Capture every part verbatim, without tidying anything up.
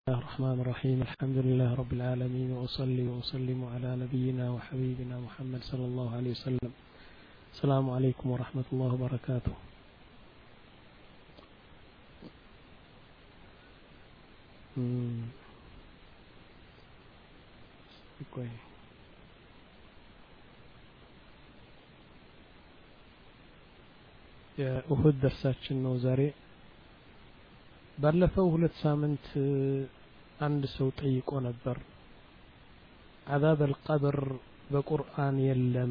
الرحمن الرحيم الحمد لله رب العالمين وأصلي وأسلم على نبينا وحبيبنا محمد صلى الله عليه وسلم. السلام عليكم ورحمة الله وبركاته. يا أهد درساتنا نوزاري ባለፈው ሁለት ሳምንት አንድ ሰው ጠይቆ ነበር عذاب القبر በቁርአን የለም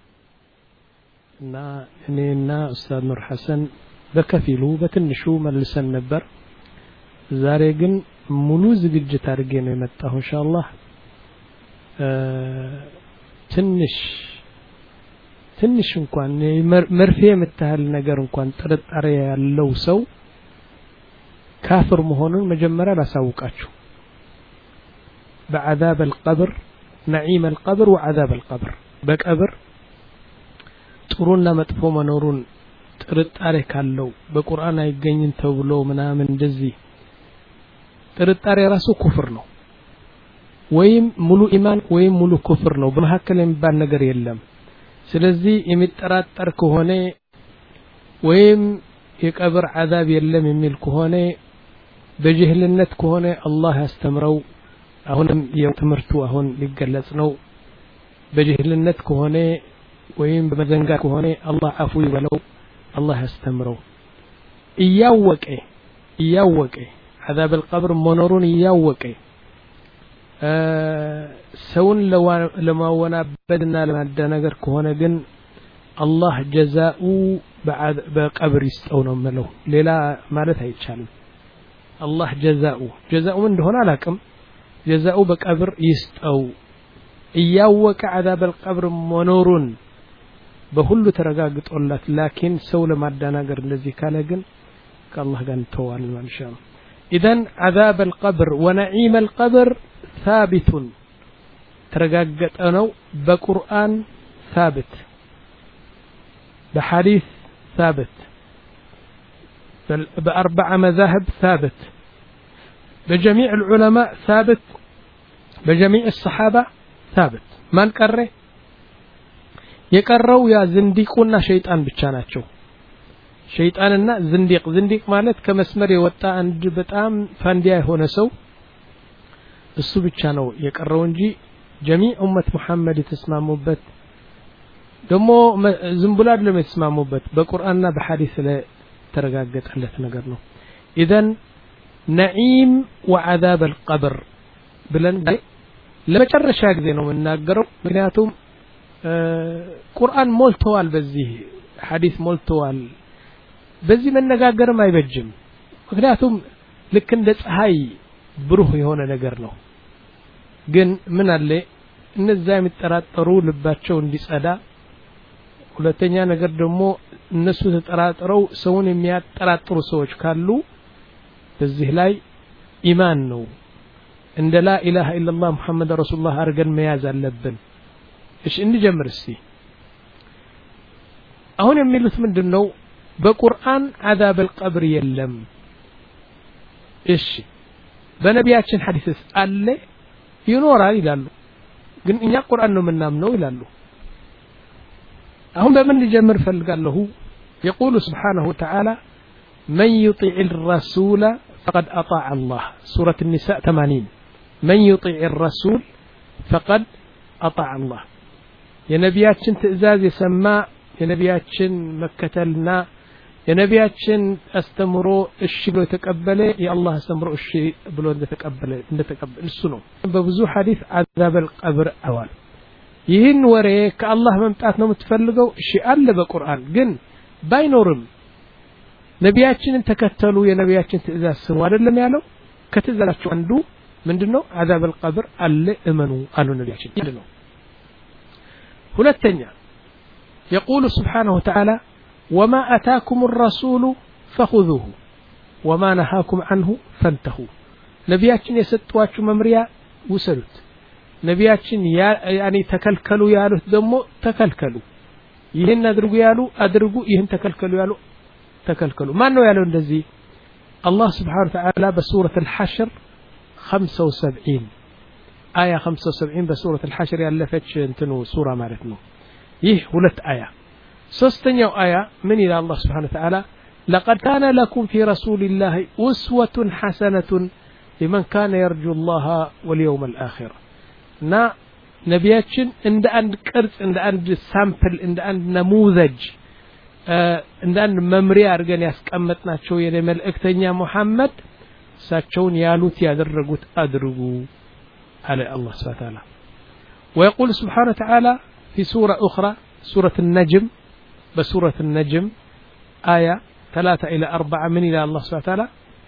እና እኔና ኡስታዝ ኑር ሐሰን በከፊሉ በትንሹ መልሰን ነበር። ዛሬ ግን ሙሉ ዝግጅት አድርጌ ነው የመጣሁ ኢንሻአላህ። ትንሽ ትንሽ እንኳን መርፌ የምታህል ነገር እንኳን ጥርጣሬ ያለው ሰው كافر مهونن مجمرة لساوقاتشو بعذاب القبر نعيم القبر وعذاب القبر بقبر ጥሩና መጥፎ መኖሩን ጥርጣሬ ካለው በቁርአን አይገኝም ተብሎ ምናምን እንደዚህ ጥርጣሬ ራሱ ኩፍር ነው ወይም ሙሉ ኢማን ወይም ሙሉ ኩፍር ነው በመሐከል የሚባል ነገር የለም። ስለዚህ የሚጠራጠር ከሆነ ወይም የቀብር عذاب የለም የሚል ከሆነ በጅህልነት ከሆነ አላህ ያስተምረው። አሁንም የትምርቱ አሁን ሊገለጽ ነው። በጅህልነት ከሆነ ወይም በመዘንጋት ከሆነ አላህ አፉ ይበለው፣ አላህ ያስተምረው። እያወቀ እያወቀ عذاب القبر መኖሩን እያወቀ ሰውን ለማወናበድና ለማደናገር ከሆነ ግን አላህ ጀዛኡ በቀብር ይስጠው ነው ማለት ሌላ ማለት አይቻልም። አላህ ጀዛኡ ጀዛኡ እንደሆነ አላቅም ጀዛኡ በቀብር ይስጠው እያወቀ عذاب القبر መኖሩን በሁሉ ተረጋግጦለት ላኪን ሰው ለማዳናገር እንደዚህ ካለ ግን ከአላህ ጋር ተዋል ማንሻም። اذا عذاب القبر ونعيم القبر ثابت ተረጋግጠ ነው በቁርአን ثابت بحديث ثابت بأربع مذاهب ثابت بجميع العلماء ثابت بجميع الصحابة ثابت ما نكره يكروا يا زنديقنا شيطان بتشاناتشو شيطاننا زنديق زنديق مالت كمسمر يوطا عند بتام فانديا هنا سو السو ብቻ ነው የቀረው እንጂ جميع امه محمد تسمعوا ደሞ ዝምብላ አይደለም የተስማሙበት በቁርአንና በሐዲስ ላይ ተረጋገጠለት ነገር ነው። اذا نعيم وعذاب القبر ብለን ለመጨረሻ ጊዜ ነው የምናገረው። ምክንያቱም ቁርአን ሞልተዋል፣ በዚህ ሐዲስ ሞልተዋል። በዚህ መነጋገርም አይበጅም። ምክንያቱም ልክ እንደ ፀሐይ ብሩህ የሆነ ነገር ነው። ግን ምን አለ እነዛ የሚጠራጠሩ ልባቸው እንዲጸዳ፣ ሁለተኛ ነገር ደግሞ እነሱ ተጠራጥረው ሰውን የሚያጠራጥሩ ሰዎች ካሉ በዚህ ላይ ኢማን ነው እንደ ላ ኢላሃ ኢላላህ ሙሐመድ ረሱላህ አርገን መያዝ አለብን። እሺ እንጀምር እስቲ። አሁን የሚሉት ምንድነው? በቁርአን عذاب القبر የለም። እሺ በነቢያችን ሐዲስስ አለ ይኖራል ይላሉ። ግን እኛ ቁርአን ነው የምናምነው ይላሉ። هم بمن يجمر فلقاله يقول سبحانه وتعالى من يطيع الرسول فقد أطاع الله سورة النساء ثمانين من يطيع الرسول فقد أطاع الله. يا نبياتشن تئزاز يسمى يا نبياتشن مكتلنا يا نبياتشن استمروا الشي بلو تقبله يا الله استمروا الشي بلو تقبله نتقبل السنو ببزو حديث عذاب القبر أول ይህን ወሬ ከአላህ መምጣት ነው የምትፈልገው? እሺ አለ በቁርአን ግን ባይኖርም ነቢያችንን ተከተሉ የነቢያችን ትእዛዝ ስሙ አይደለም ያለው? ከትእዛዛቸው አንዱ ምንድነው? عذاب القبر አለ እመኑ አሉ ነቢያችን። ምንድነው? ሁለተኛ يقول سبحانه وتعالى وما أتاكم الرسول فخذوه وما نهاكم عنه فانتهوا. ነቢያችን የሰጧችሁ መምሪያ ውሰዱት። ነቢያችን ያኒ ተከልከሉ ያሉት ደግሞ ተከልከሉ። ይሄን አድርጉ ያሉ አድርጉ፣ ይሄን ተከልከሉ ያሉ ተከልከሉ። ማን ነው ያለው እንደዚህ? الله سبحانه وتعالى بسورة الحشر خمسة وسبعين آية خمسة وسبعين بسورة الحشر ያለፈች እንትኑ ሱራ ማለት ነው ይህ ሁለት አያ ሶስተኛው አያ ምን ይላል አላህ Subhanahu Wa Ta'ala لقد كان لكم في رسول الله أسوة حسنة لمن كان يرجو الله واليوم الآخر نا ነቢያችን እንደ አንድ ቅርጽ እንደ አንድ ሳምፕል እንደ አንድ ነሙዘጅ እንደ አንድ መምሪያ አድርገን ያስቀመጥናቸው የኔ መልእክተኛ ሙሐመድ እሳቸውን ያሉት ያደረጉት አድርጉ على الله سبحانه وتعالى ويقول سبحانه وتعالى في سورة أخرى سورة النجم بسورة النجم آية ثلاثة إلى أربعة من إلى الله سبحانه وتعالى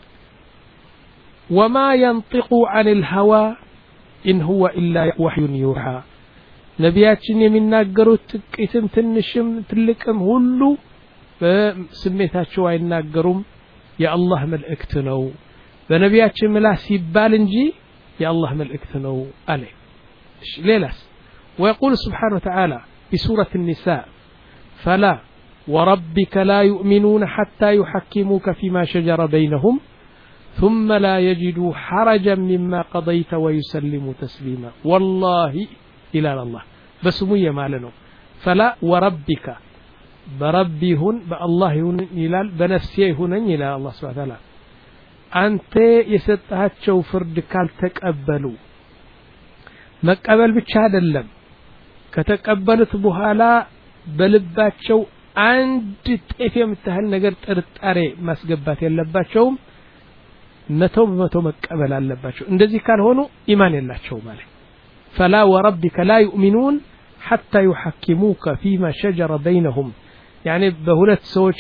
وما ينطق عن الهوى إن هو إلا وحي يوحى نبياتنا من ناقروا تكتم تنشم تلكم هلو بسميتها شوي ناقرهم يا الله ملئكتنو بنبياتنا ملا سيبالنجي يا الله ملئكتنو عليه ليلس ويقول سبحانه وتعالى في سورة النساء فلا وربك لا يؤمنون حتى يحكموك فيما شجر بينهم ثم لا يجدوا حرجا مما قضيت ويسلموا تسليما والله إلى الله بس مية مالنو فلا وربك بربيهن بالله إلى بنفسيهن إلى الله سبحانه وتعالى أنت يستهاتشو فرد كالتقبلوا مقبل بشهد اللم كتقبلت بهالا بلباتشو عند تأفي متهل نقر ترتاري مسقبات يلباتشو متو بمتو مقبل اللباتشو اندزي كان هونو إيمان اللاتشو مالي فلا وربك لا يؤمنون حتى يحكموك فيما شجر بينهم يعني بهولت سوچ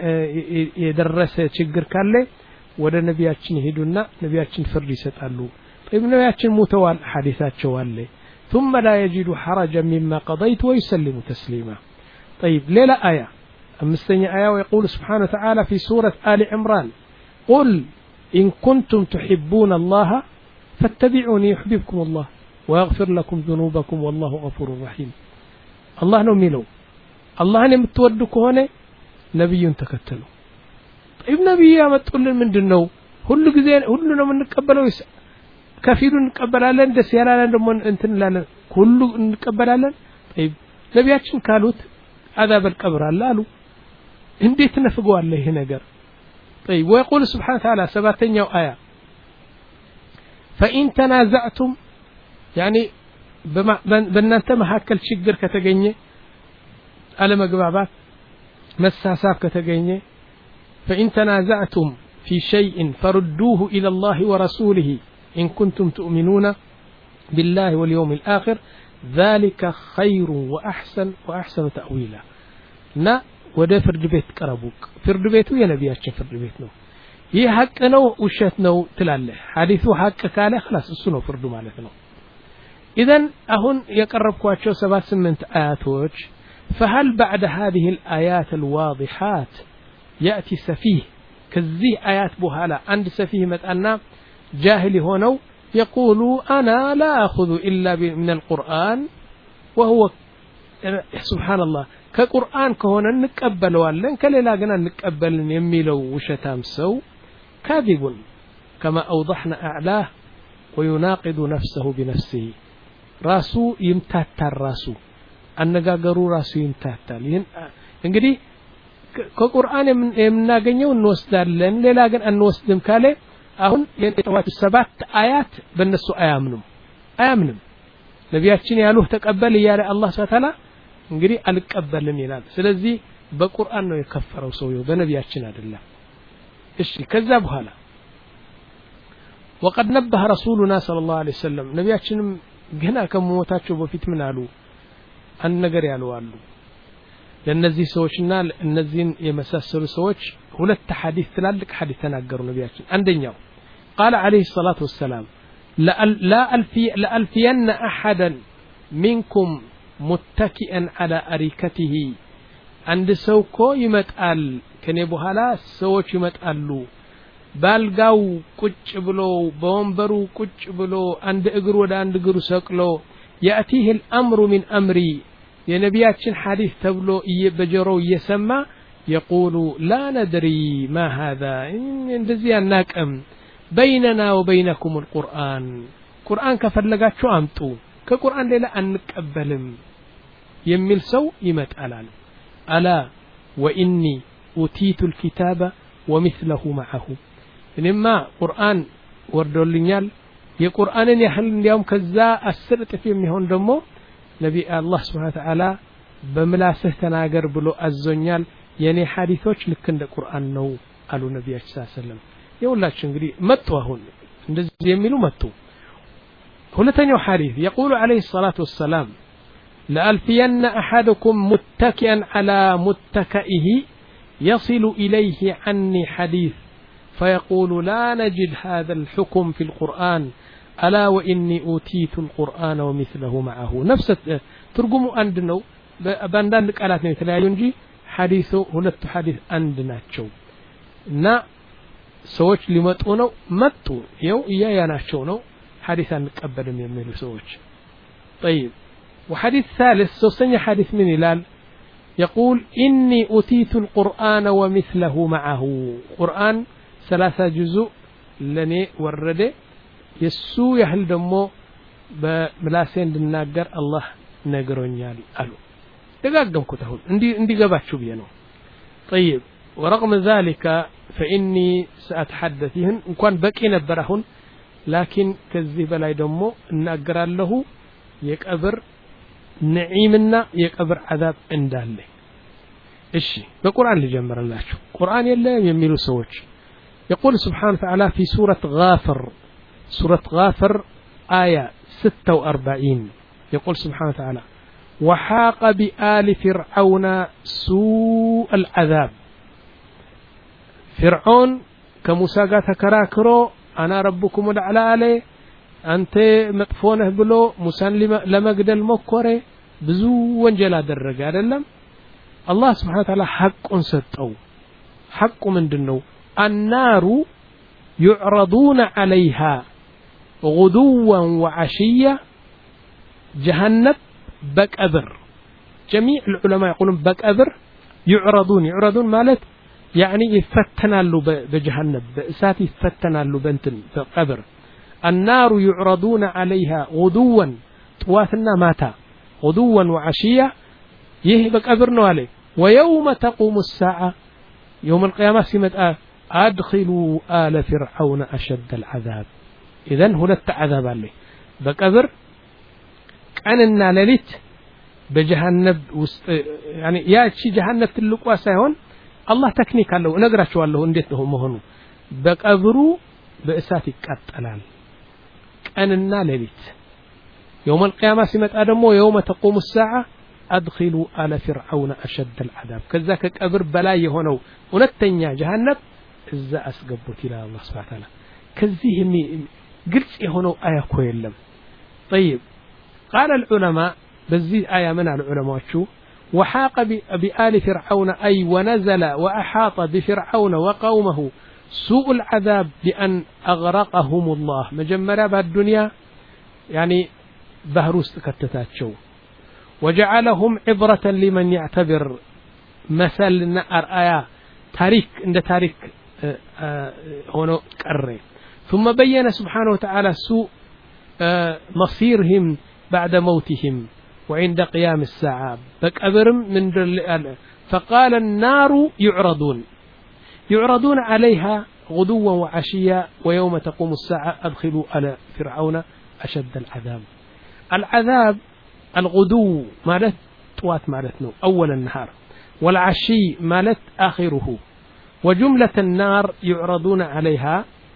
يدرس ችግር ካለ ወደ ነቢያችን ሄዱና ነቢያችን ፍርድ ይሰጣሉ طيب ነቢያችን ሞተዋል ሐዲሳቸው አለ ثم لا يجدوا حرجا مما قضيت ويسلموا تسليما طيب ليلة آية أمستني آية ويقول سبحانه وتعالى في سورة آل عمران قل إن كنتم تحبون الله فاتبعوني يحببكم الله ويغفر لكم ذنوبكم والله غفور رحيم الله نميلو الله نمتودك هنا نبي تكتلوا طيب نبي يمتقلن ምንድነው ሁሉ ጊዜ ሁሉ ነው እንቀበለው ከፊሉን እንቀበላለን ደስ ያላለን ደሞ እንትን ላለን ሁሉ እንቀበላለን طيب ነቢያችን ካሉት عذاب القبر አላሉ እንዴት ነፍገዋለህ ይሄ ነገር طيب ويقول سبحانه وتعالى سبعتኛው آية فإن تنازعتم يعني በእናንተ መሐከል ችግር ከተገኘ አለመግባባት መሳሳብ ከተገኘ فإن تنازعتم في شيء فردوه إلى الله ورسوله إن كنتم تؤمنون بالله واليوم الآخر ذلك خير وأحسن وأحسن تأويلا نا وده فرد بيت قربوك فرد بيتو يا نبياتش فرد بيت نو ይህ ሐቅ ነው ውሸት ነው ትላለህ ሐዲሱ ሐቅ ካለ خلاص እሱ ነው ፍርዱ ማለት ነው إذن أهون يقربكوا سبع سمنت آياتوش فهل بعد هذه الآيات الواضحات يأتي سفيه كذي آيات بوهالا عند سفيه متأنا جاهل هونو يقول أنا لا أخذ إلا من القرآن وهو سبحان الله كقرآن كهونا نقبل والن كليلا جنا نقبل يميلو وشتام سو كاذب كما أوضحنا أعلاه ويناقض نفسه بنفسه ራሱ ይምታታል ራሱ አነጋገሩ ራሱ ይምታታል ይሄን እንግዲህ ከቁርአን የምናገኘው እንወስዳለን ሌላ ግን አንወስድም ካለ አሁን የጠዋት ሰባት አያት በእነሱ አያምኑም አያምንም ነቢያችን ያሉት ተቀበል ይያለ አላህ Subhanahu Wa እንግዲህ አልቀበልም ይላል ስለዚህ በቁርአን ነው የከፈረው ሰውየው በነቢያችን አይደለም እሺ ከዛ በኋላ وقد نبه رسولنا صلى الله عليه وسلم ነቢያችንም ገና ከሞታቸው በፊት ምን አሉ አንድ ነገር ያሉ አሉ ለነዚህ ሰዎችና እነዚህን የመሳሰሉ ሰዎች ሁለት ሐዲስ ትላልቅ ሐዲስ ተናገሩ ነቢያችን አንደኛው قال عليه الصلاة والسلام لا ألفي لا ألفين أحدا منكم متكئا على أريكته عند سوكو يمتقال كني بحالا سوچ يمتقالو ባልጋው ቁጭ ብሎ በወንበሩ ቁጭ ብሎ አንድ እግሩ ወደ አንድ እግሩ ሰቅሎ يأتيه الأمر من أمري የነቢያችን ሐዲስ ተብሎ በጆሮው እየሰማ يقول لا ندري ما هذا እንደዚህ አናቀም بيننا وبينكم القرآن قرآن كفلقاتشو أمتو كقرآن ليلا أنقبلم يميل سو يمتألال ألا وإني أوتيت الكتاب ومثله معه إنما قرآن وردوا لنيال የቁርአንን ያህል እንዲያውም ከዛ አስር ጥፍ የሚሆን ደግሞ ነብይ አላህ Subhanahu Wa Ta'ala በምላስህ ተናገር ብሎ አዞኛል የኔ ሐዲሶች ልክ እንደ ቁርአን ነው አሉ ነብያችን ሰለላሁ ዐለይሂ ወሰለም ይውላችሁ እንግዲህ መጡ አሁን እንደዚህ የሚሉ መጡ ሁለተኛው ሐዲስ يقول عليه الصلاة والسلام لألفين أحدكم متكئا على متكئه يصل إليه عني حديث فيقول لا نجد هذا الحكم في القرآن ألا وإني أوتيت القرآن ومثله معه نفس ترجموا عندنا باندان قالات ነው የተለያዩ እንጂ ሐዲሱ ሁለቱ ሐዲስ አንድ ናቸው እና ሰዎች ሊመጡ ነው መጡ ይው ያያናቸው ነው ሐዲስ አንቀበልም የሚሉ ሰዎች طيب وحديث ثالث ሶስተኛ ሐዲስ ምን ይላል يقول إني أوتيت القرآن ومثله معه قرآن ثلاثة جزء لني ورده يسو يحل دمو بملاسين للناقر الله نقرونيال قالوا دقاقمكو تهون اندي اندي قباتشو بيانو طيب ورغم ذلك فإني سأتحدثهن وكان بكي نبرهن لكن كذب لا دمو ناقر له يكأبر نعيمنا يكأبر عذاب اندالي اشي بقرآن اللي جمر الله شو قرآن يلا يميلو سوش يقول سبحانه وتعالى في سورة غافر سورة غافر آية ستة وأربعين يقول سبحانه وتعالى وحاق بآل فرعون سوء العذاب فرعون كمساقات كراكرو أنا ربكم الأعلى عليه أنت مطفونه بلو مسان لما قدل مكوري بزو وانجلا درقا للم الله سبحانه وتعالى حق ستو حق من دنو النار يعرضون عليها غدوا وعشية جهنم بكأبر جميع العلماء يقولون بكأبر يعرضون يعرضون مالت يعني يفتنا له بجهنم بأسات يفتنا له بنتن بقبر النار يعرضون عليها غدوا طواتنا ماتا غدوا وعشية يهبك أبرنا عليه ويوم تقوم الساعة يوم القيامة سمت آه أدخلوا آل فرعون أشد العذاب إذن هنا التعذاب عليه بقبر كأننا لليت بجهنم وست... يعني يا شي جهنم تلقوا سيهون الله تكنيك له نقرأ شو الله انديته مهنو بقبروا بأساتي كاتلال كأننا لليت يوم القيامة سمت آدم ويوم تقوم الساعة أدخلوا آل فرعون أشد العذاب كذاك قبر بلاي هونو ونتنيا جهنم إذا أسقبت إلى الله سبحانه وتعالى كذيه قلت هونو آية كويلم طيب قال العلماء بزي آية من العلماء شو وحاق بآل فرعون أي ونزل وأحاط بفرعون وقومه سوء العذاب بأن أغرقهم الله مجمرة بالدنيا يعني بهروس كتتات شو وجعلهم عبرة لمن يعتبر مثل آية تاريخ عند تاريخ هنا كرر ثم بين سبحانه وتعالى سوء مصيرهم بعد موتهم وعند قيام الساعة بكأبرم من فقال النار يعرضون يعرضون عليها غدوا وعشيا ويوم تقوم الساعة أدخلوا على فرعون أشد العذاب العذاب الغدو مالت طوات مالتنا أول النهار والعشي مالت آخره وجملة النار يعرضون عليها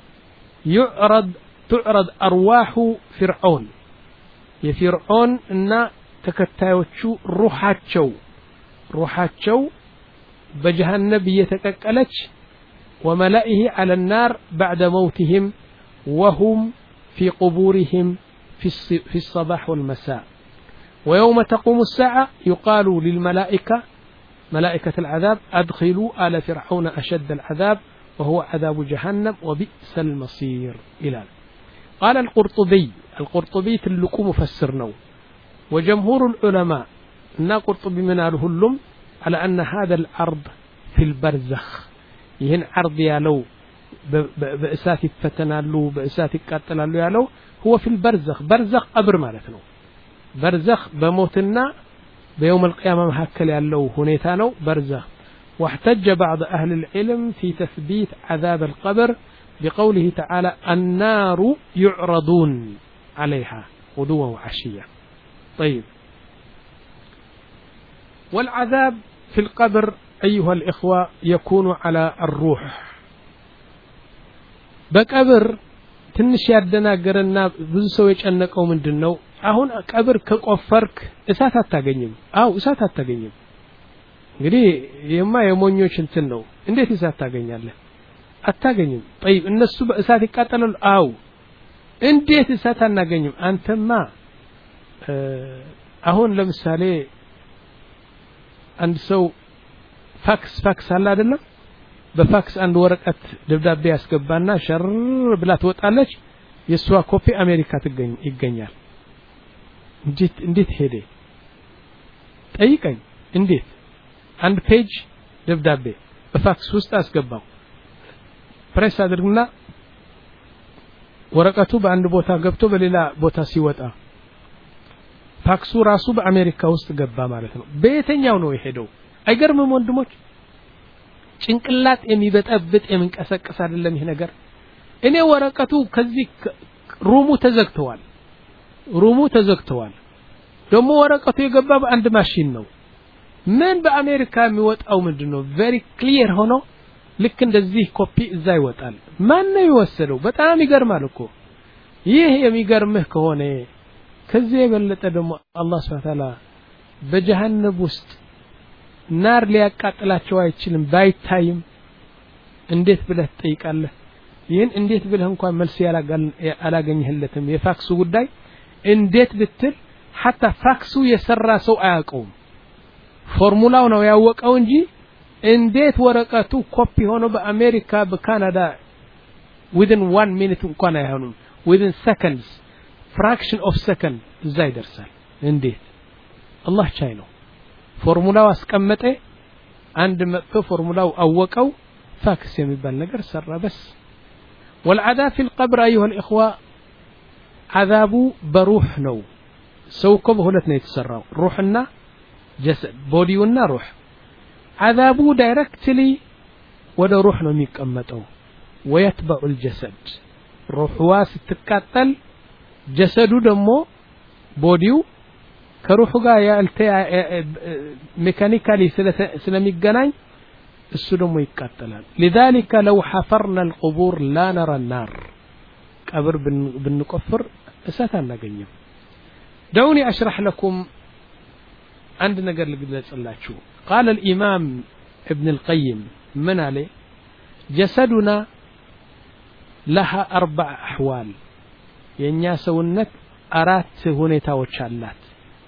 يعرض تعرض أرواح فرعون يفرعون إن تكتاوتشو روحاتشو روحاتشو بجهنم يتككلتش وملئه على النار بعد موتهم وهم في قبورهم في الصباح والمساء ويوم تقوم الساعة يقال للملائكة ملائكة العذاب أدخلوا آل فرعون أشد العذاب وهو عذاب جهنم وبئس المصير إلى قال القرطبي القرطبي تلكم مفسرناه وجمهور العلماء أن قرطبي من أهلهم على أن هذا العرض في البرزخ يهن عرض يالو በእሳት ይፈተናሉ በእሳት ይቃጠላሉ ያለው هو في البرزخ برزخ قبر ማለት ነው برزخ በሞትና በيوم القيامة መካከል ያለው ሁኔታ ነው برزخ واحتج بعض أهل العلم في تثبيت عذاب القبر بقوله تعالى النار يعرضون عليها غدوا وعشيا طيب والعذاب في القبر أيها الإخوة يكون على الروح بقبر ትንሽ ያደናገረና ብዙ ሰው የጨነቀው ምንድነው አሁን ቀብር ከቆፈርክ እሳት አታገኝም አው እሳት አታገኝም እንግዲህ የማ የሞኞች እንትን ነው እንዴት እሳት ታገኛለህ አታገኝም طيب እነሱ በእሳት ይቃጠላሉ አው እንዴት እሳት አናገኝም አንተማ አሁን ለምሳሌ አንድ ሰው ፋክስ ፋክስ አለ አይደለም በፋክስ አንድ ወረቀት ደብዳቤ ያስገባና ሸር ብላ ትወጣለች የሷ ኮፒ አሜሪካ ትገኝ ይገኛል እንዴት እንዴት ሄደ ጠይቀኝ እንዴት አንድ ፔጅ ደብዳቤ በፋክስ ውስጥ አስገባው ፕሬስ አድርግና ወረቀቱ በአንድ ቦታ ገብቶ በሌላ ቦታ ሲወጣ ፋክሱ ራሱ በአሜሪካ ውስጥ ገባ ማለት ነው በየትኛው ነው የሄደው አይገርምም ወንድሞች ጭንቅላት የሚበጠብጥ የሚንቀሰቀስ አይደለም ይሄ ነገር እኔ ወረቀቱ ከዚህ ሩሙ ተዘግተዋል ሩሙ ተዘግተዋል ደሞ ወረቀቱ የገባ በአንድ ማሽን ነው ምን በአሜሪካ የሚወጣው ምንድነው very clear ሆኖ ልክ እንደዚህ ኮፒ እዛ ይወጣል ማን ነው የወሰደው በጣም ይገርማል እኮ ይሄ የሚገርምህ ከሆነ ከዚህ የበለጠ ደሞ አላህ Subhanahu Wa Ta'ala በጀሃነም ውስጥ ናር ሊያቃጥላቸው አይችልም ባይታይም እንዴት ብለህ ትጠይቃለህ ይሄን እንዴት ብለህ እንኳን መልስ ያላገኘህለትም የፋክሱ ጉዳይ እንዴት ብትል hatta ፋክሱ የሰራ ሰው አያውቀውም ፎርሙላው ነው ያወቀው እንጂ እንዴት ወረቀቱ ኮፒ ሆኖ በአሜሪካ በካናዳ within one minute እንኳን አይሆንም within seconds fraction of second እዛ ይደርሳል እንዴት አላህ ቻይ ነው ፎርሙላው አስቀመጠ አንድ መጥቶ ፎርሙላው አወቀው ፋክስ የሚባል ነገር ሰራ በስ والعذاب في القبر ايها الاخوه عذاب بروح ነው ሰውኮ በሁለት ነው የተሰራው ሩህና ጀሰድ ቦዲውና ሩህ عذابو directly ወደ ሩህ ነው የሚቀመጠው ويتبع الجسد روحዋ ስትቃጠል ጀሰዱ ደግሞ ቦዲው ከሩህ ጋር ያልተ ሜካኒካሊ ስለሚገናኝ እሱ ደግሞ ይቃጠላል لذلك لو حفرنا القبور لا نرى النار ቀብር ብንቆፍር እሳት አናገኝም دعوني اشرح لكم عند ነገር ልግለጽላችሁ قال الامام ابن القيم من عليه جسدنا لها اربع احوال የኛ ሰውነት አራት ሁኔታዎች አላት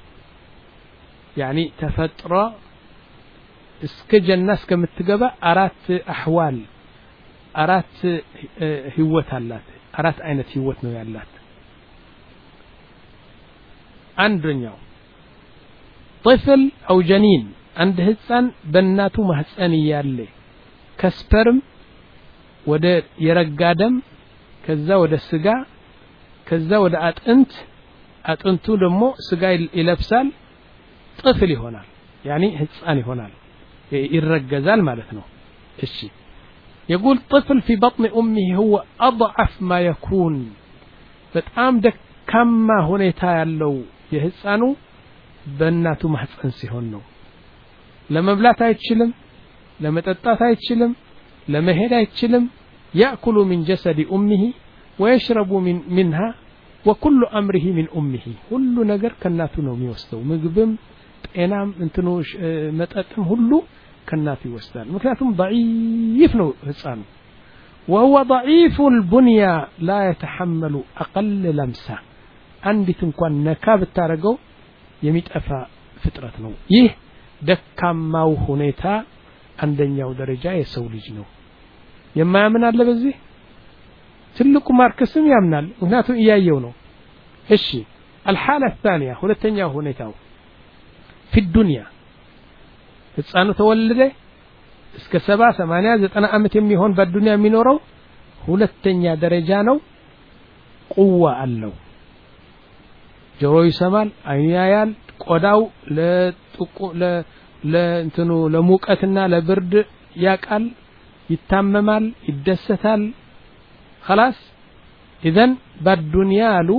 يعني تفطر እስከ ጀና እስከምትገባ አራት አህዋል አራት ህይወት አላት አራት አይነት ህይወት ነው ያላት አንደኛው طفل او جنين عند ህፃን በእናቱ ማህፀን ያለ ከስፐርም ወደ የረጋደም ከዛ ወደ ስጋ ከዛ ወደ አጥንት አጥንቱ ደግሞ ስጋ ይለብሳል طفل ይሆናል يعني ህፃን ይሆናል ይረገዛል ማለት ነው እሺ يقول طفل في بطن امه هو اضعف ما يكون በጣም ደካማ ሁኔታ ያለው የህፃኑ በእናቱ ማህፀን ሲሆን ነው ለመብላት አይችልም ለመጠጣት አይችልም ለመሄድ አይችልም ياكل من جسد امه ويشرب من منها وكل امره من امه ሁሉ ነገር ከናቱ ነው የሚወስደው ምግብም ጤናም እንትኖሽ መጠጥም ሁሉ ከናቱ ይወስዳል ምክንያቱም ضعيف ነው ህፃኑ وهو ضعيف البنيه لا يتحمل اقل لمسه አንዲት እንኳን ነካ ብታረገው የሚጠፋ ፍጥረት ነው ይህ ደካማው ሁኔታ አንደኛው ደረጃ የሰው ልጅ ነው የማያምን አለ በዚህ ትልቁ ማርክስም ያምናል ምክንያቱም እያየው ነው እሺ الحاله الثانيه ሁለተኛው ሁኔታው في الدنيا ህፃኑ ተወለደ እስከ ሰባ ሰማንያ ዘጠና አመት የሚሆን በዱንያ የሚኖረው ሁለተኛ ደረጃ ነው ቁዋ አለው ጆሮ ይሰማል አይኑ ያያል ቆዳው ለጥቁ ለ ለእንትኑ ለሙቀትና ለብርድ ያቃል ይታመማል ይደሰታል خلاص اذن በዱንያ ሉ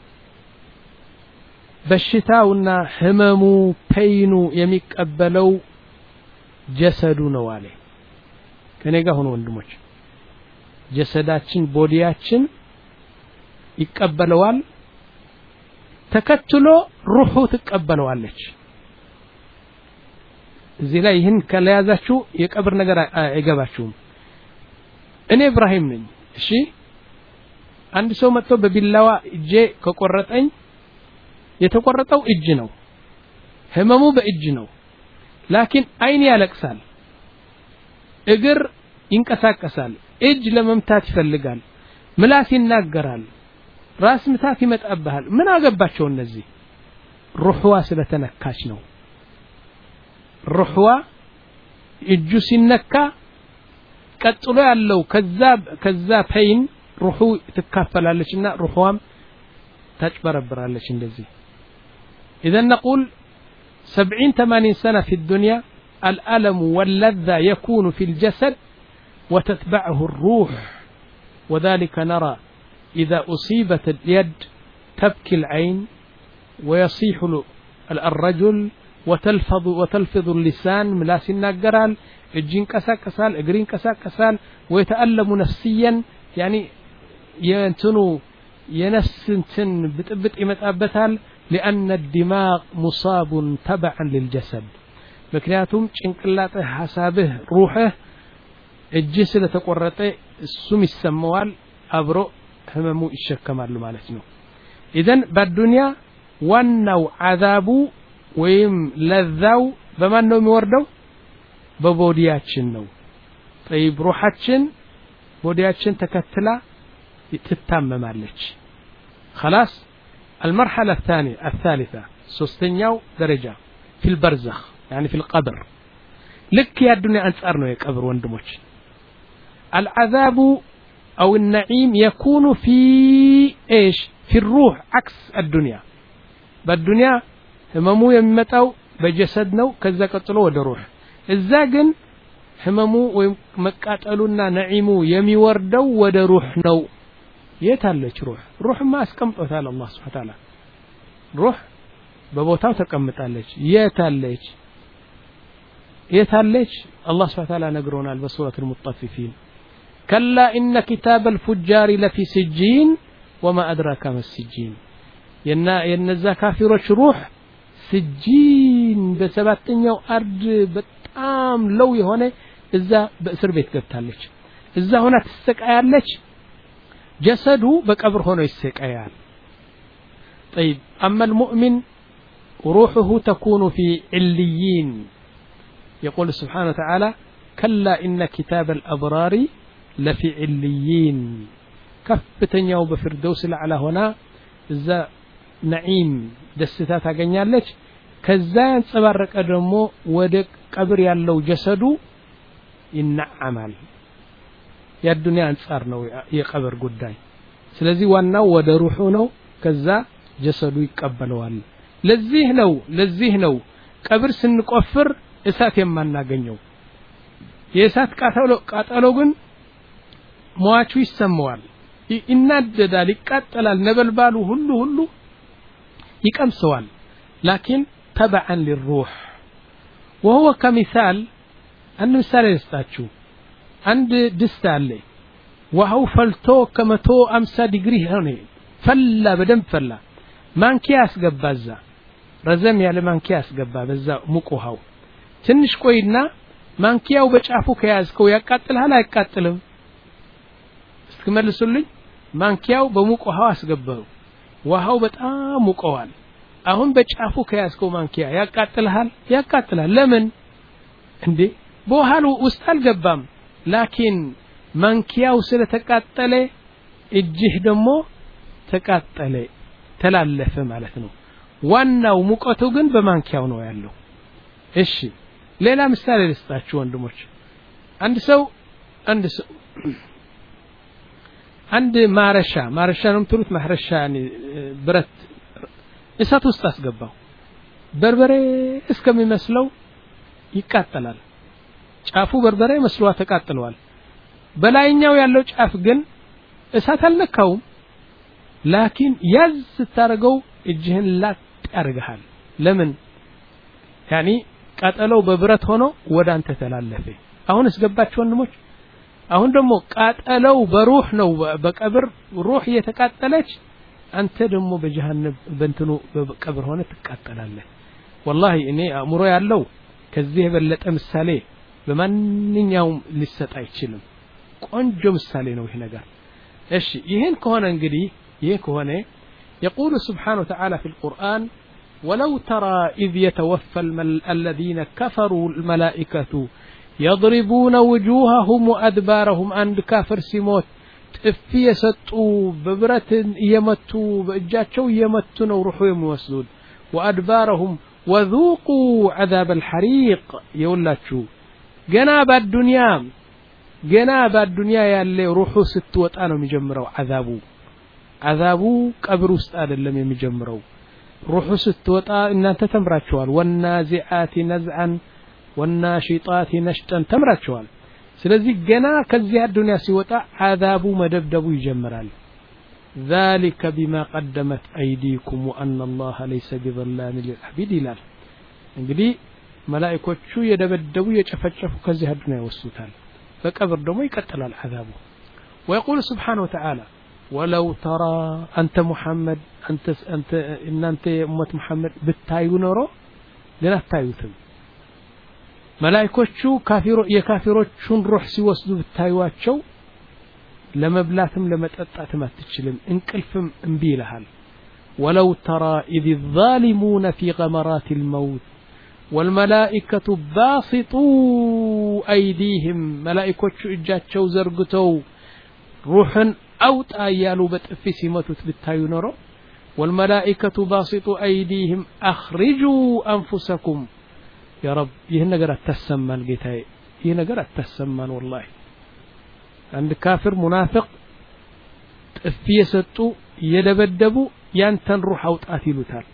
በሽታውና ህመሙ ፔይኑ የሚቀበለው ጀሰዱ ነው አለ ከኔ ጋር ሆኖ ወንድሞች ጀሰዳችን ቦዲያችን ይቀበለዋል ተከትሎ ሩሁ ትቀበለዋለች እዚህ ላይ ይህን ከለያዛችሁ የቀብር ነገር አይገባችሁም እኔ ኢብራሂም ነኝ እሺ አንድ ሰው መጥቶ በቢላዋ እጄ ከቆረጠኝ የተቆረጠው እጅ ነው ህመሙ በእጅ ነው ላኪን አይን ያለቅሳል እግር ይንቀሳቀሳል እጅ ለመምታት ይፈልጋል ምላስ ይናገራል ራስ ምታት ይመጣብሃል ምን አገባቸው እነዚህ ሩህዋ ስለተነካች ነው ሩህዋ እጁ ሲነካ ቀጥሎ ያለው ከዛ ከዛ ፔይን ሩሁ ትካፈላለችና ሩህዋም ታጭበረብራለች እንደዚህ اذا نقول سبعين ثمانين سنة في الدنيا الألم واللذة يكون في الجسد وتتبعه الروح وذلك نرى إذا أصيبت اليد تبكي العين ويصيح الرجل وتلفظ وتلفظ اللسان ملاس الناقرال الجين كسا كسال اجرين كسا كسال ويتألم نفسيا يعني ينتنو ينسنتن بتبت يمتأبتال لأن الدماغ مصاب تبعا للجسد مكنياتهم چنقلاته حسابه روحه الجسد تقرطه السم السموال أبرو هممو يشكمالو ማለት ነው اذا بالدنيا ዋናው عذابو ወይም ለዛው በማን ነው የሚወርደው በቦዲያችን ነው طيب روحችን ቦዲያችን ተከትላ ትታመማለች خلاص المرحله الثانيه الثالثه ሶስተኛው ደረጃ في البرزخ يعني في القبر لك يا الدنيا አንጻር ነው የቀብር ወንድሞች العذاب أو النعيم يكون في إيش في الروح عكس الدنيا بالدنيا هممو يمتاو بجسد ነው ከዛ ቀጥሎ ወደ ሩህ እዛ ግን ህመሙ ወይ መቃጠሉና ነዒሙ የሚወርደው ወደ ሩህ ነው የታለች ሩህ ሩህማ አስቀምጦታል አላህ Subhanahu Wa Ta'ala ሩህ በቦታው ተቀምጣለች የታለች የታለች አላህ Subhanahu Wa Ta'ala ነግሮናል በሱረቱ المطففين كلا إن كتاب الفجار لفي سجين وما أدراك ما السجين ينا ينزا كافروች ሩህ سجين በሰባተኛው አርድ በጣም ለው የሆነ እዛ በእስር ቤት ገብታለች እዛ ሆና ተሰቃያለች ጀሰዱ በቀብር ሆኖ ይሰቃያል طيب اما المؤمن روحه تكون في عليين يقول سبحانه وتعالى كلا إن كتاب الأبرار لفي عليين كفتنياو بفردوس الأعلى هنا እዛ نعيم ደስታ ታገኛለች ከዛ ያንጸባረቀ ደግሞ ወደ ቀብር ያለው ጀሰዱ ይናዓማል የዱንያ አንጻር ነው የቀብር ጉዳይ ስለዚህ ዋናው ወደ ሩሁ ነው ከዛ ጀሰዱ ይቀበለዋል ለዚህ ነው ለዚህ ነው ቀብር ስንቆፍር እሳት የማናገኘው የእሳት ቃጠሎ ቃጠሎ ግን ሟቹ ይሰማዋል ይናደዳል ይቃጠላል ነበልባሉ ሁሉ ሁሉ يكمسوال لكن تبعا للروح وهو كمثال أن مثال يستاتشو عند دستالي وهو فلتو كمتو أمسا ديجري هوني فلا بدم فلا مانكياس قبازا رزم يالي مانكياس قبازا مكوهاو تنش كويدنا مانكياو بچافو كيازكو يقاتلها لا يقاتلهم استكمل سلي مانكياو بمكوهاو اسقباو ውሃው በጣም ሙቀዋል አሁን በጫፉ ከያስከው ማንኪያ ያቃጥልሃል ያቃጥላል ለምን እንዴ በውሃው ውስጥ አልገባም ላኪን ማንኪያው ስለተቃጠለ እጅህ ደግሞ ተቃጠለ ተላለፈ ማለት ነው ዋናው ሙቀቱ ግን በማንኪያው ነው ያለው እሺ ሌላ ምሳሌ ልስጣችሁ ወንድሞች አንድ ሰው አንድ ሰው አንድ ማረሻ ማረሻ ነው የምትሉት ማረሻ ያኒ ብረት እሳት ውስጥ አስገባው በርበሬ እስከሚመስለው ይቃጠላል ጫፉ በርበሬ መስሏ ተቃጥሏል በላይኛው ያለው ጫፍ ግን እሳት አልነካውም ላኪን ያዝ ስታረገው እጅህን ላጥ ያርጋል ለምን ያኒ ቃጠለው በብረት ሆኖ ወዳንተ ተላለፈ አሁን እስገባችሁ ወንድሞች አሁን ደግሞ ቃጠለው በሩህ ነው በቀብር ሩህ የተቃጠለች አንተ ደግሞ በጀሃነም በእንትኑ በቀብር ሆነ ትቃጠላለህ والله እኔ አእምሮ ያለው ከዚህ የበለጠ ምሳሌ በማንኛውም ሊሰጥ አይችልም ቆንጆ ምሳሌ ነው ይሄ ነገር እሺ ይሄን ከሆነ እንግዲህ ይሄ ከሆነ يقول سبحانه وتعالى في القرآن ولو ترى إذ يتوفى الذين كفروا الملائكة يضربون وجوههم وأدبارهم عند كافر سيموت تفي يسطوا ببرة يمتوا بأجاتشو يمتوا وروحوا يموسدون وأدبارهم وذوقوا عذاب الحريق يقولاتشو جناب الدنيا جناب الدنيا ياللي روحوا ستوت أنا مجمروا عذابو عذابو قبر استاد لم يجمروا روحوا ستوت إن أنت تمراتشوال والنازعات نزعا والناشطات نشطا تمراتشوال ስለዚህ ገና ከዚህ አዱንያ ሲወጣ عذابو መደብደቡ ይጀምራል ذلك بما قدمت أيديكم وأن الله ليس بظلام للعبيد ይላል እንግዲህ መላእክቶቹ የደበደቡ የጨፈጨፉ ከዚህ አዱንያ ይወስዱታል በቀብር ደግሞ ይቀጥላል عذابو ويقول سبحانه وتعالى ولو ترى أنت محمد أنت أنت إن أنت أمة محمد بتايو نورو لنا تايوتم መላእክቶቹ ካፊሮ የካፊሮቹን ሩህ ሲወስዱ ብታዩዋቸው ለመብላትም ለመጠጣትም አትችልም እንቅልፍም እንቢ ይልሃል ولو ترى إذ الظالمون في غمرات الموت والملائكة باسطوا أيديهم ملائكوቹ እጃቸው ዘርግተው ሩህን አውጣ ያሉ በጥፊ ሲመቱት ብታዩ ኖሮ والملائكة باسطوا أيديهم أخرجوا أنفسكم يا رب ይሄን ነገር አታሰማን ጌታዬ ይሄ ነገር አታሰማን والله አንድ ካፊር ሙናፊቅ ጥፊ የሰጡ የደበደቡ ያንተን ሩህ አውጣት ይሉታል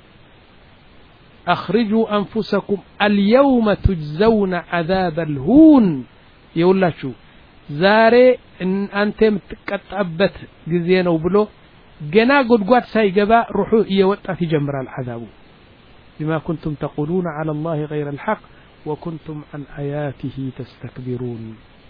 اخرجوا انفسكم اليوم تجزون عذاب الهون ይውላችሁ ዛሬ አንተ የምትቀጣበት ጊዜ ነው ብሎ ገና ጉድጓድ ሳይገባ ሩህ እየወጣት ይጀምራል عذابو بما كنتم تقولون على الله غير الحق وكنتم عن آياته تستكبرون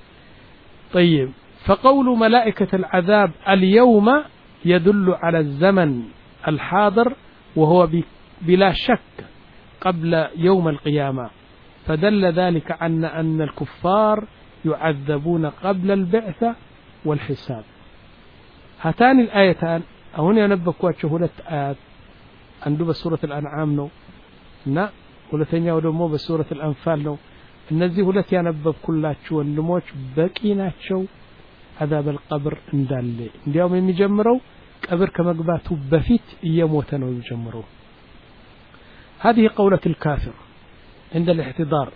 طيب فقول ملائكة العذاب اليوم يدل على الزمن الحاضر وهو بلا شك قبل يوم القيامة فدل ذلك عن أن الكفار يعذبون قبل البعثة والحساب هاتان الآيتان هنا ينبكوا شهولة آيات عنده بسورة الأنعام نو እና ሁለተኛው ደግሞ በሱረት الانفال ነው እነዚህ ሁለት ያነበብኩላችሁ ወንድሞች በቂ ናቸው عذاب القبر እንዳለ እንዲያውም የሚጀምረው ቀብር ከመግባቱ በፊት እየሞተ ነው የሚጀምረው هذه قولة الكافر عند الاحتضار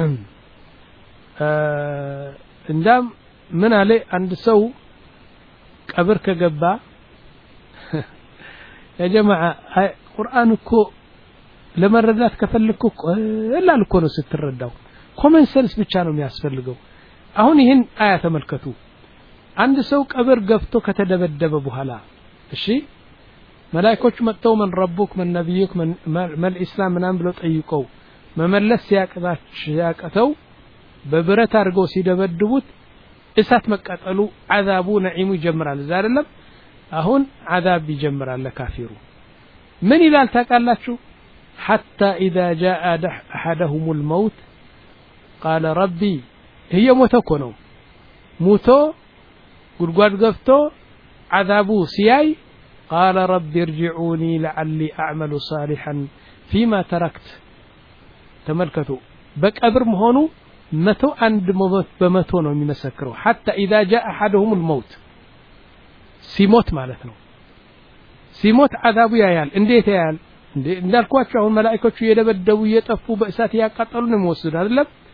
እንዳም ምን አለ አንድ ሰው ቀብር ከገባ يا جماعه ቁርአን እኮ ለመረዳት ከፈልኩ እላል እኮ ነው ስትረዳው ኮመን ሴንስ ብቻ ነው የሚያስፈልገው አሁን ይሄን አያ ተመልከቱ አንድ ሰው ቀብር ገብቶ ከተደበደበ በኋላ እሺ መላእክቶች መጥተው من ربك من نبيك من ما الاسلام ምናምን ብለው ጠይቀው መመለስ ሲያቀታቸው ያቀተው በብረት አድርገው ሲደበድቡት እሳት መቃጠሉ عذابو ነዒሙ ይጀምራል እዛ አይደለም አሁን عذاب ይጀምራል ለካፊሩ ምን ይላል ታውቃላችሁ حتى إذا جاء أحدهم الموت قال ربي هي موتكونو موتو غدغاد غفتو عذابو سياي قال ربي ارجعوني لعلي أعمل صالحا فيما تركت تملكتوا بقبر مهونو متو عند موت بمتو ነው የሚመሰክረው حتى إذا جاء أحدهم الموت ሲሞት ማለት ነው ሲሞት عذابو ያያል እንዴት ያያል እንዳልኳችሁ አሁን መላእክቶቹ የደበደቡ እየጠፉ በእሳት ያቃጠሉ ነው የሚወስዱት አይደለም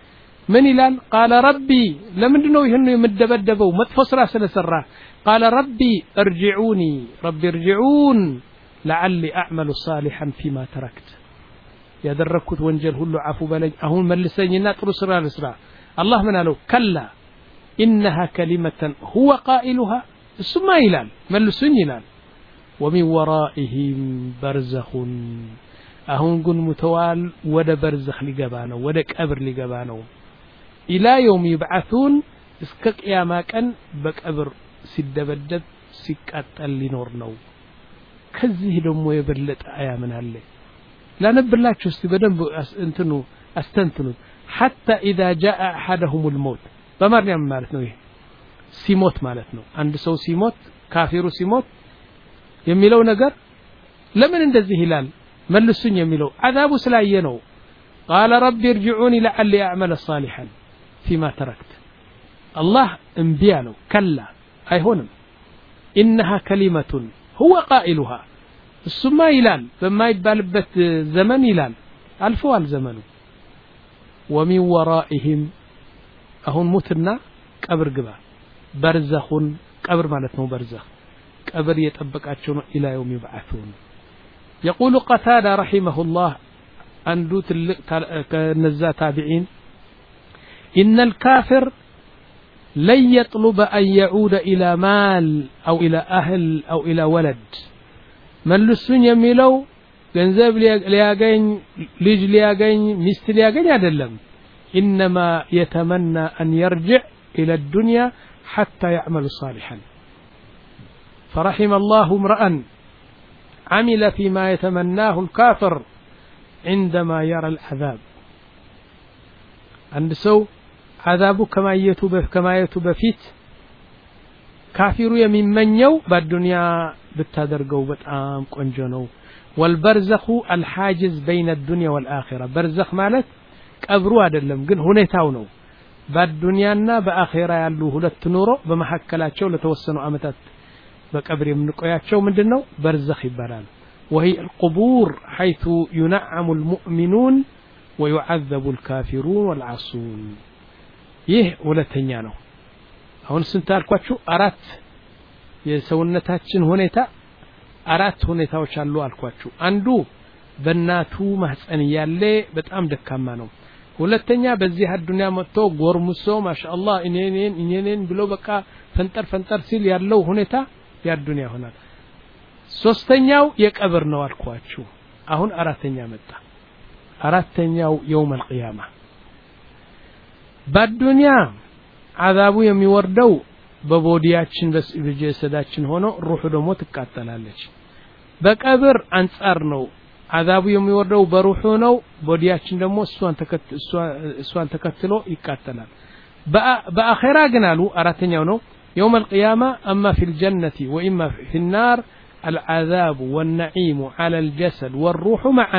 من ይላል قال ربي ለምንድነው ይሄን የምደበደበው መጥፎ ስራ ስለሰራ قال ربي ارجعوني ربي ارجعون لعلي اعمل صالحا فيما تركت ያደረኩት ወንጀል ሁሉ አፉ በለኝ አሁን መልሰኝና ጥሩ ስራ ልስራ الله من قالوا كلا انها كلمه هو قائلها ثم ይላል መልሱኝ ይላል ومن ورائهم برزخ አሁን ግን ሙተዋል ወደ በርዘኽ ሊገባ ነው ወደ ቀብር ሊገባ ነው ኢላ يوم يبعثون እስከ ቂያማ ቀን በቀብር ሲደበደብ ሲቃጠል ሊኖር ነው ከዚህ ደግሞ የበለጠ አያ ምን አለ ላነብላችሁ እስቲ በደንብ እንትኑ አስተንትኑ حتى اذا جاء احدهم الموت በማርያም ማለት ነው ይሄ ሲሞት ማለት ነው አንድ ሰው ሲሞት ካፊሩ ሲሞት የሚለው ነገር ለምን እንደዚህ ይላል መልሱኝ የሚለው አዛቡ ስላየ ነው قال رب ارجعوني لعلي اعمل صالحا فيما تركت الله انبيا له كلا አይሆንም انها كلمه هو قائلها እሱማ ይላል በማይባልበት ዘመን ይላል አልፈዋል ዘመኑ ومن ورائهم አሁን ሙትና ቀብር ግባ በርዘኹን ቀብር ማለት ነው በርዘኽ ቀብር የጠበቃቸው ነው ኢላ يوم يبعثون يقول قتادة رحمه الله عنده كنزا تابعين إن الكافر لن يطلب أن يعود إلى مال أو إلى أهل أو إلى ولد من لسن يميلو ገንዘብ ሊያገኝ ልጅ ሊያገኝ ሚስት ሊያገኝ አይደለም إنما يتمنى أن يرجع إلى الدنيا حتى يعمل صالحا فرحم الله امرأ عمل فيما يتمناه الكافر عندما يرى العذاب عند سو عذابه كما يتوب كما يتوب فيت كافر يمنيو بالدنيا بتادرغو بتام قنجو ነው والبرزخ الحاجز بين الدنيا والآخرة برزخ ማለት ቀብሩ አይደለም ግን ሁኔታው ነው በዱንያና በአኺራ ያሉ ሁለት ኑሮ በመሐከላቸው ለተወሰኑ አመታት በቀብር የምንቆያቸው ምንድነው برزخ ይባላል وهي القبور حيث ينعم المؤمنون ويعذب الكافرون والعاصون ይህ ሁለተኛ ነው አሁን ስንት አልኳችሁ አራት የሰውነታችን ሁኔታ አራት ሁኔታዎች አሉ አልኳችሁ አንዱ በእናቱ ማህፀን ያለ በጣም ደካማ ነው ሁለተኛ በዚህ አዱንያ መጥቶ ጎርሙሶ ማሻአላህ እኔኔን እኔኔን ብሎ በቃ ፈንጠር ፈንጠር ሲል ያለው ሁኔታ ያዱንያ ይሆናል ሶስተኛው የቀብር ነው አልኳችሁ አሁን አራተኛ መጣ አራተኛው يوم القيامه በዱንያ አዛቡ የሚወርደው በቦዲያችን በጀሰዳችን ሆኖ ሩህ ደግሞ ትቃጠላለች በቀብር አንጻር ነው አዛቡ የሚወርደው በሩህ ነው ቦዲያችን ደግሞ እሷን ተከትሎ እሷን ተከትሎ ይቃጠላል በአኺራ ግን አሉ አራተኛው ነው يوم القيامه اما في الجنه واما في النار العذاب والنعيم على الجسد والروح معا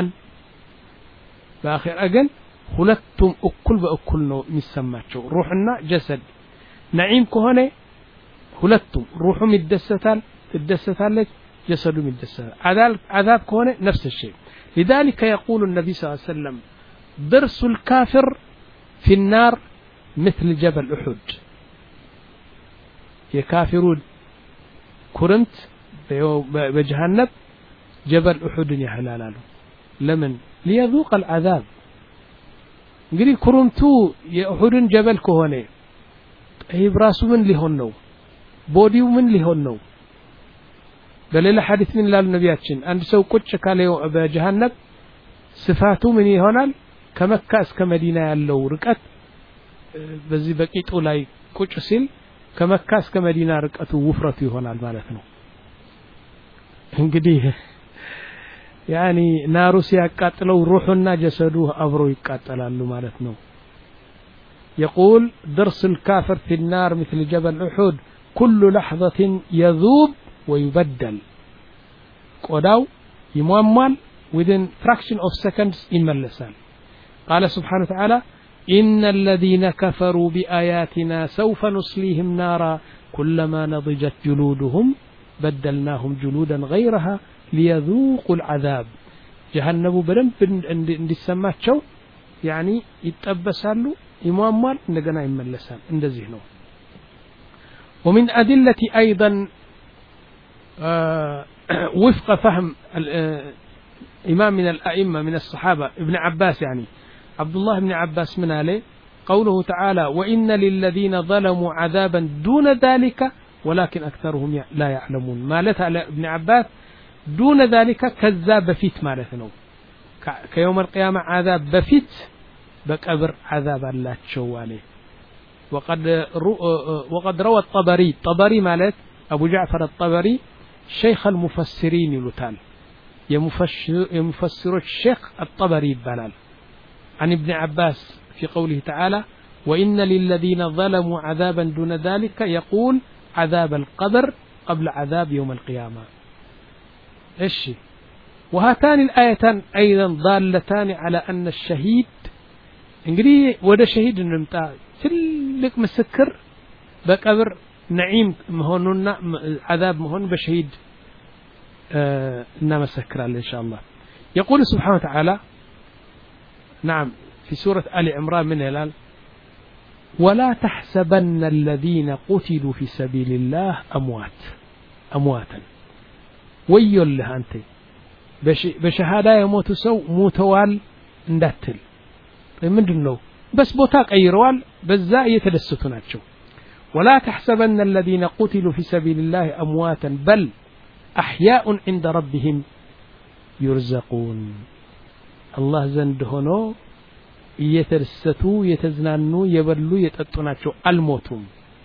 باخر ግን ሁለቱም እኩል በእኩል ነው የሚሰማቸው ሩህና ጀሰድ ነዒም ከሆነ ሁለቱም ሩህም ይደሰታል ትደሰታለች ጀሰዱም ይደሰታል አዛብ አዛብ ከሆነ نفس الشيء لذلك يقول النبي صلى الله عليه وسلم ضرس الكافر في النار مثل جبل احد የካፊሩን ኩርምት በጀሃነም جبل احد ያህላላሉ ለምን ليذوق العذاب እንግዲህ ኩርምቱ የኡሁድን ጀበል ከሆነ طيب ራሱ ምን ሊሆን ነው ቦዲው ምን ሊሆን ነው በሌላ ሐዲስ ምን ላሉ ነቢያችን አንድ ሰው ቁጭ ካለ በጀሃነም ስፋቱ ምን ይሆናል ከመካ እስከ መዲና ያለው ርቀት በዚህ በቂጡ ላይ ቁጭ ሲል ከመካ እስከ መዲና ርቀቱ ውፍረቱ ይሆናል ማለት ነው እንግዲህ يعني نارو سيقاتلو روحنا جسده أبرو يقاتلالو مالتنا يقول درس الكافر في النار مثل جبل أحد كل لحظة يذوب ويبدل قداو يمومال within fraction of seconds يملسال قال سبحانه وتعالى إن الذين كفروا بآياتنا سوف نصليهم نارا كلما نضجت جلودهم بدلناهم جلودا غيرها ليذوقوا العذاب جهنم بدن اندسماچو يعني يتطبسالو يمومال እንደገና ይመለሳል እንደዚህ ነው ومن أدلة أيضا وفق فهم إمام من الأئمة من الصحابة ابن عباس يعني عبد الله بن عباس من عليه قوله تعالى وإن للذين ظلموا عذابا دون ذلك ولكن أكثرهم لا يعلمون مالت على ابن عباس دون ذلك كذاب بفيت مالتنا كيوم القيامة عذاب بفيت بقبر عذاب الله تشوالي وقد وقد روى الطبري الطبري مالت أبو جعفر الطبري شيخ المفسرين يلوتال يمفسر يمفسر الشيخ الطبري بلال عن ابن عباس في قوله تعالى وإن للذين ظلموا عذابا دون ذلك يقول عذاب القبر قبل عذاب يوم القيامة إيش وهاتان الآيتان أيضا ضالتان على أن الشهيد انجري وده شهيد نمتا تلك مسكر بقبر نعيم مهوننا عذاب مهون بشهيد آه نمسكر إن شاء الله يقول سبحانه وتعالى نعم في سورة آل عمران من هلال ولا تحسبن الذين قتلوا في سبيل الله أموات أمواتا ويل له أنت بشهادة يموت سو موتوال ندتل من دونه بس بوتاك أيروال بزاء يتدستوناتشو ولا تحسبن الذين قتلوا في سبيل الله أمواتا بل أحياء عند ربهم يرزقون الله زند هنا يترستو يتزنانو يبلو يتطناتشو الموتم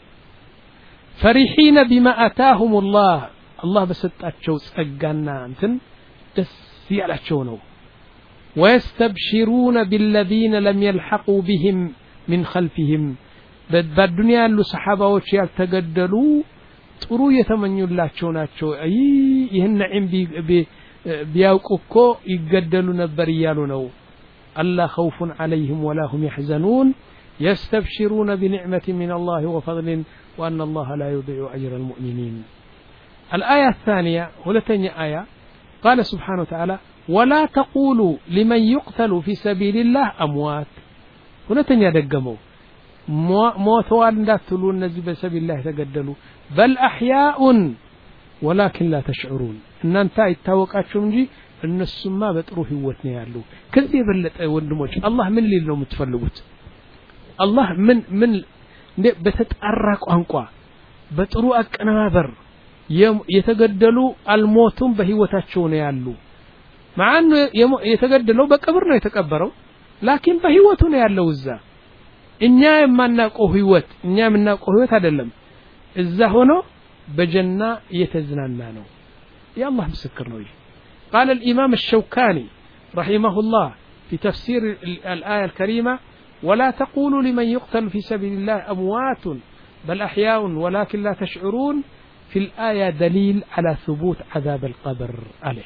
فرحين بما أتاهم الله الله بسطاتشو ጸጋና እንትን ደስ ያላቸው ነው ويستبشرون بالذين لم يلحقوا بهم من خلفهم በዱንያ ያሉ ሰሃባዎች ያልተገደሉ ጥሩ የተመኙላቸው ናቸው አይ ይህን ነዒም ቢያውቁ እኮ ይገደሉ ነበር ይያሉ ነው ألا خوف عليهم ولا هم يحزنون يستبشرون بنعمة من الله وفضل وأن الله لا يضيع أجر المؤمنين الآية الثانية ولتني آية قال سبحانه وتعالى ولا تقولوا لمن يقتل في سبيل الله أموات ولتني دقموا موتوال እንዳትሉ እነዚህ በሰቢል الله ተገደሉ بل أحياء ولكن لا تشعرون እናንተ አይታወቃችሁም እንጂ እነሱማ በጥሩ ህይወት ነው ያሉ ከዚህ የበለጠ ወንድሞች አላህ ምን ሊል ነው የምትፈልጉት አላህ ምን ምን በተጣራ ቋንቋ በጥሩ አቀናበር የተገደሉ አልሞቱም በህይወታቸው ነው ያሉ ማን የተገደለው በቀብር ነው የተቀበረው ላኪን በህይወቱ ነው ያለው እዛ እኛ የማናውቀው ህይወት እኛ የምናውቀው ህይወት አይደለም እዛ ሆኖ በጀና የተዝናና ነው ያላህ ምስክር ነው قال الإمام الشوكاني رحمه الله في تفسير الآية الكريمة ولا تقولوا لمن يقتل في سبيل الله أموات بل أحياء ولكن لا تشعرون في الآية دليل على ثبوت عذاب القبر عليه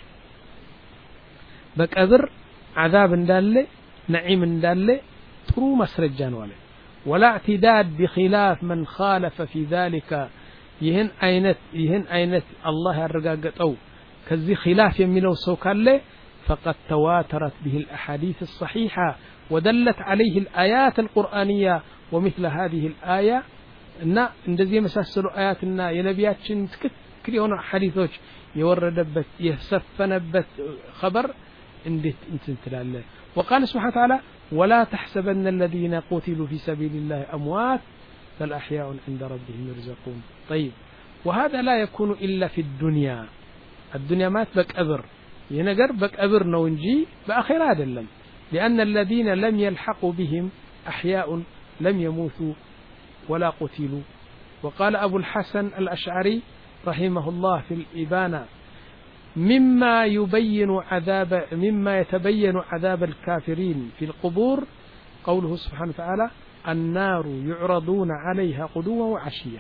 بقبر عذاب داله نعيم داله ترو مسرجان وله ولا اعتداد بخلاف من خالف في ذلك يهن أينت يهن أينت الله يرجعته كذي خلاف يمينه سوكاله فقد تواترت به الأحاديث الصحيحة ودلت عليه الآيات القرآنية ومثل هذه الآية إن እንደዚህ መሳሰሉ አያትና የነቢያችን ትክክል የሆነ ሐዲሶች የወረደበት የሰፈነበት خبر እንዴት እንትን ትላለ وقال سبحانه وتعالى ولا تحسبن الذين قتلوا في سبيل الله أموات بل أحياء عند ربهم يرزقون طيب وهذا لا يكون إلا في الدنيا الدنيا مات بقبر ينقر بقبر ነው እንጂ በአኺራ አይደለም لأن الذين لم يلحقوا بهم أحياء لم يموتوا ولا قتلوا وقال أبو الحسن الأشعري رحمه الله في الإبانة مما يبين عذاب مما يتبين عذاب الكافرين في القبور قوله سبحانه وتعالى النار يعرضون عليها غدوا وعشيا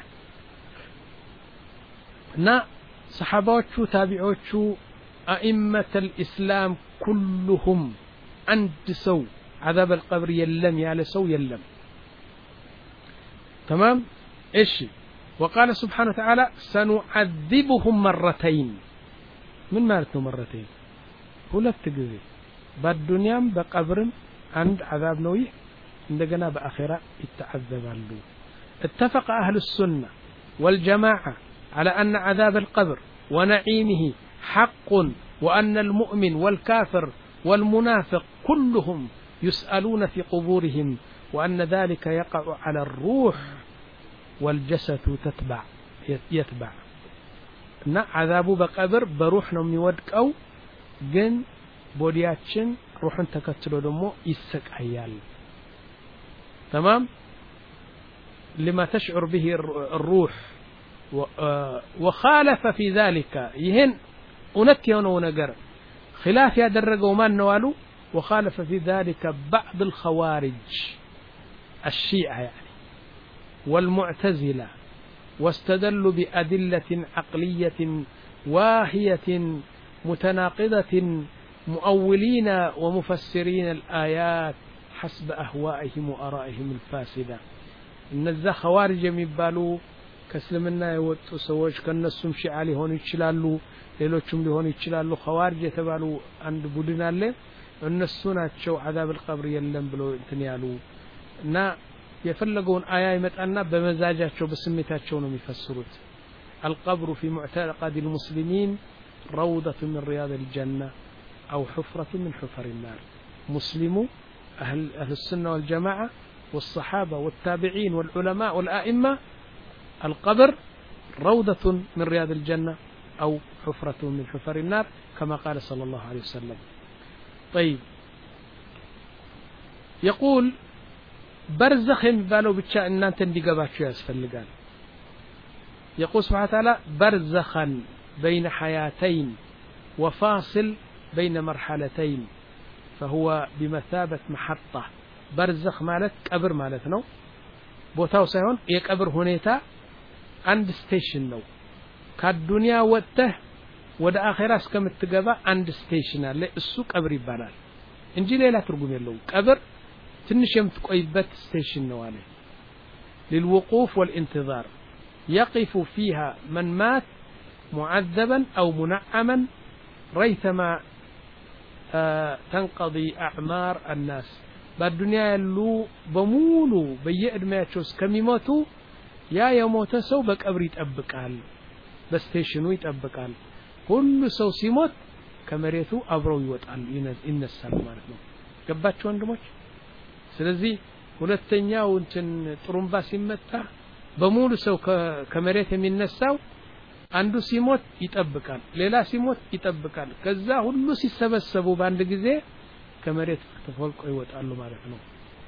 نا صحابوቹ ታቢዖቹ أئمة الإسلام كلهم عند سو عذاب القبر يلم يال سو يلم تمام إيش وقال سبحانه وتعالى سنعذبهم مرتين من مالته مرتين ሁለት ጊዜ በዱንያም በቀብርም አንድ عذاب ነው ይህ عندنا بآخرة يتعذبالو. اتفق أهل السنة والجماعة على أن عذاب القبر ونعيمه حق، وأن المؤمن والكافر والمنافق كلهم يسألون في قبورهم، وأن ذلك يقع على الروح والجسد تتبع يتبع. نا عذابو بقبر بروح ነው የሚወድቀው ግን ቦዲያችን روحን ተከትሎ ደግሞ ይሰቃያል። تمام لما تشعر به الروح. وخالف في ذلك ይህን እውነት የሆነው ነገር خلاف ያደረገው ማን ነው አሉ وخالف في ذلك بعض الخوارج الشيعة يعني والمعتزلة، واستدلوا بأدلة عقلية واهية متناقضة مؤولين ومفسرين الآيات حسب أهوائهم وآرائهم الفاسدة. እነዛ خوارج የሚባሉ ከእስልምና የወጡ ሰዎች ከነሱም ሺዓ ሊሆኑ ይችላሉ፣ ሌሎችም ሊሆኑ ይችላሉ። خوارج የተባሉ አንድ ቡድን አለ። እነሱ ናቸው عذاب القبر የለም ብሎ እንትን ያሉ እና የፈለገውን አያ ይመጣና በመዛጃቸው በስሜታቸው ነው የሚፈስሩት። القبر في معتقد المسلمين روضة من رياض الجنة أو حفرة من حفر النار. مسلمو أهل, أهل السنة والجماعة والصحابة والتابعين والعلماء والآئمة القبر روضة من رياض الجنة أو حفرة من حفر النار كما قال صلى الله عليه وسلم. طيب يقول برزخ بالو بتشا ان انت እንዲገባችሁ ያስፈልጋል. يقول سبحانه وتعالى برزخا بين حياتين وفاصل بين مرحلتين فهو بمثابة محطة. برزخ ማለት ቀብር ማለት ነው። ቦታው ሳይሆን የቀብር ሁኔታ አንድ ስቴሽን ነው። ከዱንያ ወጥተህ ወደ አኺራ እስከምትገባ አንድ ስቴሽን አለ፣ እሱ ቀብር ይባላል እንጂ ሌላ ትርጉም የለውም። ቀብር ትንሽ የምትቆይበት ስቴሽን ነው አለ። للوقوف والانتظار يقف فيها من مات معذبا أو منعما ريثما تنقضي أعمار الناس. بالدنيا يلو بمولو بيئدمያቸው እስከሚሞቱ ያ የሞተ ሰው በቀብር ይጠብቃል፣ በስቴሽኑ ይጠብቃል። ሁሉ ሰው ሲሞት ከመሬቱ አብረው ይወጣል ይነሳል ማለት ነው። ገባችሁ ወንድሞች? ስለዚህ ሁለተኛው እንትን ጥሩምባ ሲመታ በሙሉ ሰው ከመሬት የሚነሳው አንዱ ሲሞት ይጠብቃል፣ ሌላ ሲሞት ይጠብቃል። ከዛ ሁሉ ሲሰበሰቡ በአንድ ጊዜ ከመሬት ተፈልቀው ይወጣሉ ማለት ነው።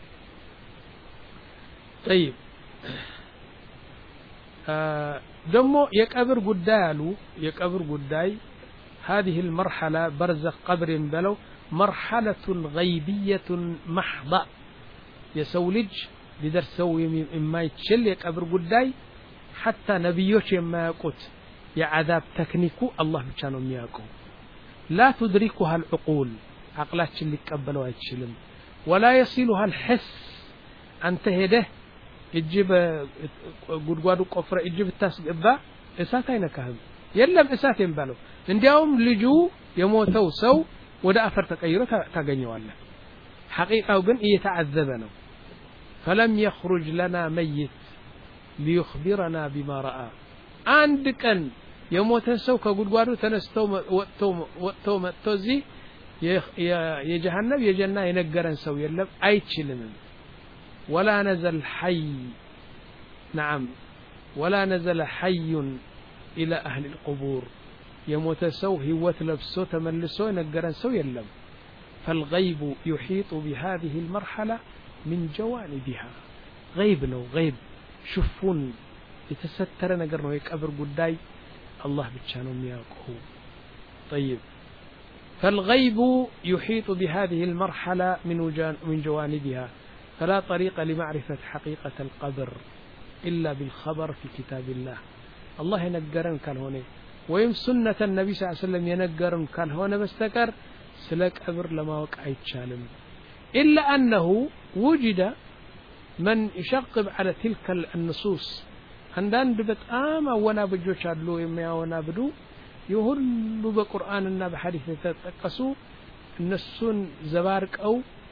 طيب ደሞ የቀብር ጉዳይ አሉ። የቀብር ጉዳይ هذه المرحلة برزخ قبر بلو مرحلة غيبية محضة የሰው ልጅ ሊደርሰው የማይችል የቀብር ጉዳይ حتى ነብዮች የማያውቁት የዓዛብ ተክኒኩ አላህ ብቻ ነው የሚያውቀው። لا تدركها العقول عقلاችን ሊቀበለው አይችልም። ولا يصلها الحس አንተ ሄደህ እጅ በጉድጓዱ ቆፍረ እጅ ብታስገባ እሳት አይነካህም። የለም እሳት የሚባለው እንዲያውም ልጁ የሞተው ሰው ወደ አፈር ተቀይሮ ታገኘዋለህ። حقيقة ግን እየተዓዘበ ነው። فلم يخرج لنا ميت ليخبرنا بما رأى. አንድ ቀን የሞተ ሰው ከጉድጓዱ ተነስተው ወጥተው ወጥተው መጥተው እዚህ የጀሃነም የጀና የነገረን ሰው የለም፣ አይችልም። ولا نزل حي نعم ولا نزل حي إلى أهل القبور يموت سو هوت لبسو تملسو ينقرن سو يلم. فالغيب يحيط بهذه المرحلة من جوانبها. غيب نو غيب شوفون يتستر نقر نو يكبر قداي الله بتشانو مياقه. طيب فالغيب يحيط بهذه المرحلة من من جوانبها، فلا طريق لمعرفة حقيقة القبر إلا بالخبر في كتاب الله. الله ينقرن كان هنا ويم سنة النبي صلى الله عليه وسلم ينقرن كان هنا بستكر سلك قبر لما وقع يتشالم. إلا أنه وجد من يشقب على تلك النصوص. عندنا بتأم وانا بجوش عدلو يميا وانا بدو يهلو بقرآن النبي حديث تتقصو النسون زبارك أو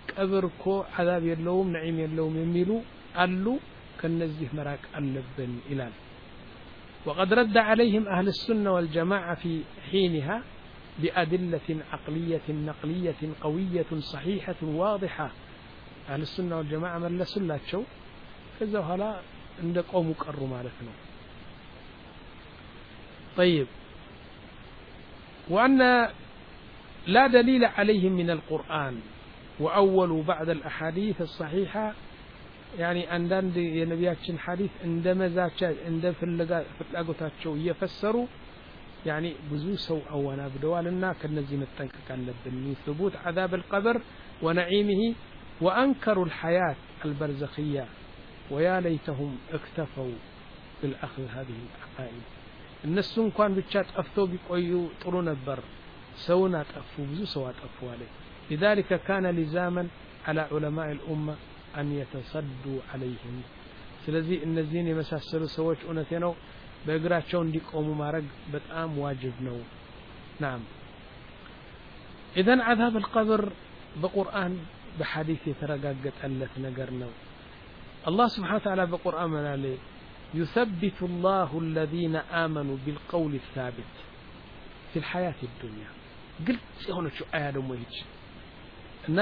ቀብርኮ عذاب የለውም ነዒም የለውም የሚሉ አሉ ከነዚህ መራቅ አለብን ይላል وقد رد عليهم أهل السنة والجماعة في حينها بأدلة عقلية نقلية قوية صحيحة واضحة أهل السنة والجماعة من لا سلات شو كذا هلا عندك أو مكرم مالتنا طيب وأن لا دليل عليهم من القرآن وأول بعد الأحاديث الصحيحة يعني عندنا የነቢያችን ሐዲስ እንደመዛቻ እንደ ፍላጎታቸው እየፈሰሩ يعني ብዙ ሰው አወናብደዋልና ከነዚህ መጠንቀቅ አለብን ثبوت عذاب القبر ونعيمه وأنكروا الحياة البرزخية ويا ليتهم اكتفوا بالأخذ هذه العقائد الناس እንኳን ብቻ ጠፍተው ቢቆዩ ጥሩ ነበር ሰውና ጠፉ ብዙ ሰው አጠፉ عليه لذلك كان لزاما على علماء الأمة أن يتصدوا عليهم ስለዚህ እነዚህን የመሳሰሉ ሰዎች እውነቴ ነው በእግራቸው እንዲቆሙ ማድረግ በጣም ዋጅብ ነው نعم إذا عذاب القبر بقرآن بحديث يترججت ነገር ነው الله سبحانه وتعالى بقرآن من عليه يثبت الله الذين آمنوا بالقول الثابت في الحياة الدنيا قلت هنا شو آية مويج أن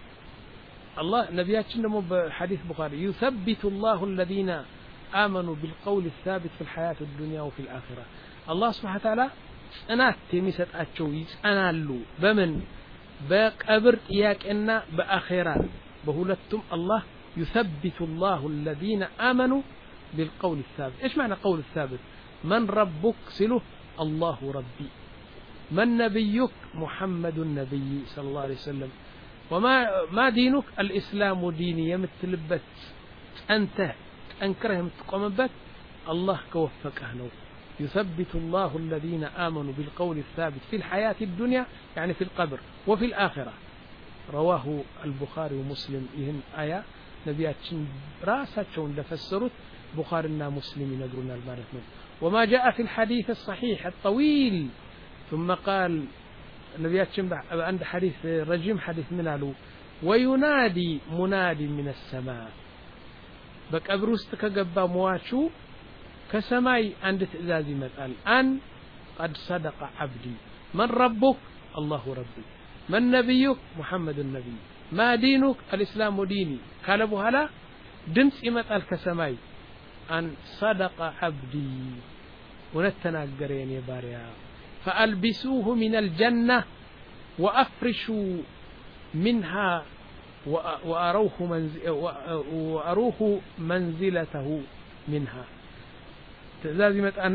الله نبياتنا مو بحديث بخاري يثبت الله الذين آمنوا بالقول الثابت في الحياة الدنيا وفي الآخرة الله سبحانه وتعالى أنا تمست أتشويز أنا له بمن بقبر إياك إن بآخرة بهولتم الله يثبت الله الذين آمنوا بالقول الثابت إيش معنى قول الثابت من ربك سله الله ربي من نبيك محمد النبي صلى الله عليه وسلم وما ما دينك الإسلام ديني يمتلبت أنت أنكره متقومبت الله كوفقه نو يثبت الله الذين آمنوا بالقول الثابت في الحياة الدنيا يعني في القبر وفي الآخرة رواه البخاري ومسلم إهن آية نبياتشن راساتشون دفسرت بخارينا مسلم ينقرنا المارثون وما جاء في الحديث الصحيح الطويل ثم قال نبياتشن عند حديث رجيم حديث منالو وينادي مناد من السماء بقبر ውስጥ ከገባ ሟቹ ከሰማይ አንድ ትእዛዝ ይመጣል አን قد صدق عبدي من ربك الله ربي من نبيك محمد النبي ما دينك الإسلام ديني قال በኋላ ድምጽ ይመጣል ከሰማይ أن صدق عبدي ونتناجر يا باريا فألبسوه من الجنة وأفرشوا منها وأروه منزل وأروه منزلته منها تزازمت أن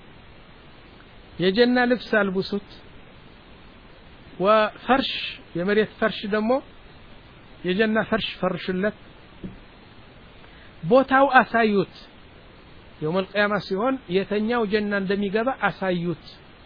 يجنة لبس البسوت وفرش يمريت فرش دمه يجنة فرش فرش لك بوتاو أسايوت يوم القيامة سيهون يتنياو جنة دمي قبع أسايوت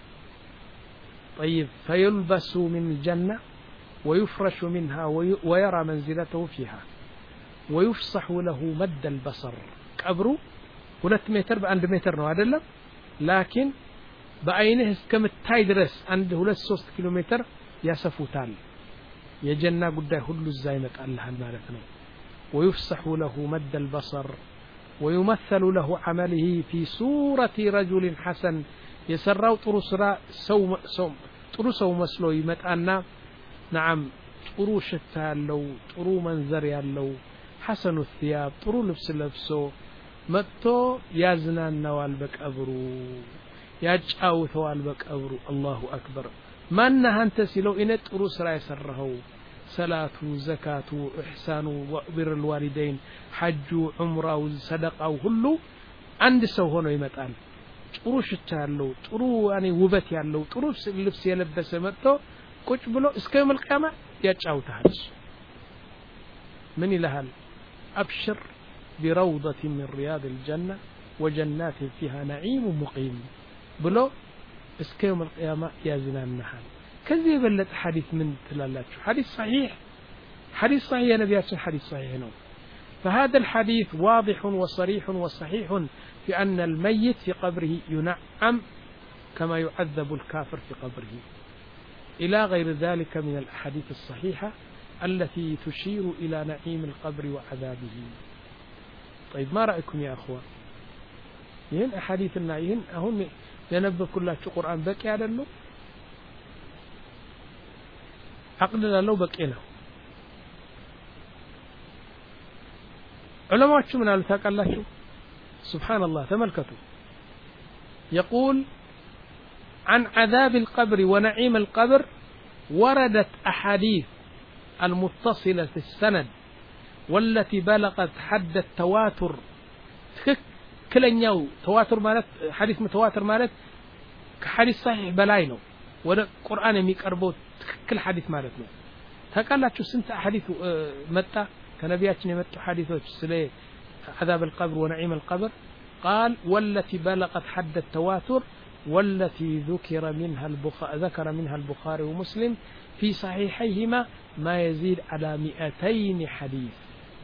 طيب فيلبسوا من الجنة ويفرش منها ويرى منزلته فيها ويفصح له مد البصر قبره ሁለት ሜትር በአንድ ሜትር ነው አይደለም لكن በአይንህ እስከምታይ ድረስ አንድ ሁለት ሶስት ኪሎ ሜትር ያሰፉታል የጀና ጉዳይ ሁሉ እዛ ይመጣልሃል ማለት ነው ويفصح له مد البصر ويمثل له عمله في صورة رجل حسن يسراو ጥሩ ስራ ሰው ሰው ጥሩ ሰው መስሎ ይመጣና نعم ጥሩ ሽታ ያለው ጥሩ መንዘር ያለው حسن الثياب ጥሩ ልብስ ለብሶ መጥቶ ያዝናናዋል በቀብሩ ያጫውተዋል በቀብሩ الله أكبر ማን አንተ ሲለው እኔ ጥሩ ስራ የሰራው ሰላቱ ዘካቱ ኢህሳኑ ወብር الوالدين ሐጁ ዑምራው ሰደቃው ሁሉ አንድ ሰው ሆኖ ይመጣል ጥሩ ሽታ ያለው ጥሩ ያኔ ውበት ያለው ጥሩ ልብስ የለበሰ መጥቶ ቁጭ ብሎ እስከ يوم القيامة ያጫውታል ምን ይልሃል أبشر بروضة من رياض الجنة وجنات فيها نعيم مقيم بلو اسك يوم القيامة يا زنان نحل كذي بلت حديث من تلالاتشو حديث صحيح حديث صحيح يا نبي حديث صحيح نو فهذا الحديث واضح وصريح وصحيح في أن الميت في قبره ينعم كما يعذب الكافر في قبره إلى غير ذلك من الأحاديث الصحيحة التي تشير إلى نعيم القبر وعذابه. طيب ما رأيكم يا أخوة؟ ይህን አሐዲስና ይህን አሁን ያነበብኩላችሁ ቁርአን በቂ አይደለም? አቅል ላለው በቂ ነው። ዑለማዎቹ ምን አሉ ታውቃላችሁ? ሱብሃንአላህ ተመልከቱ። يقول عن عذاب القبر ونعيم القبر وردت أحاديث المتصلة في السند والتي بلغت حد التواتر. كلنياو تواتر مالت حديث متواتر مالت كحديث صحيح بلاي ነው ወደ ቁርአን የሚቀርበው ትክክል ሐዲስ ማለት ነው። ታውቃላችሁ ስንት ሐዲስ መጣ ከነቢያችን የመጡ ሐዲሶች ስለ عذاب القبر ونعيم القبر؟ قال والتي بلغت حد التواتر والتي ذكر منها البخاري ذكر منها البخاري ومسلم في صحيحيهما ما يزيد على مئتين حديث.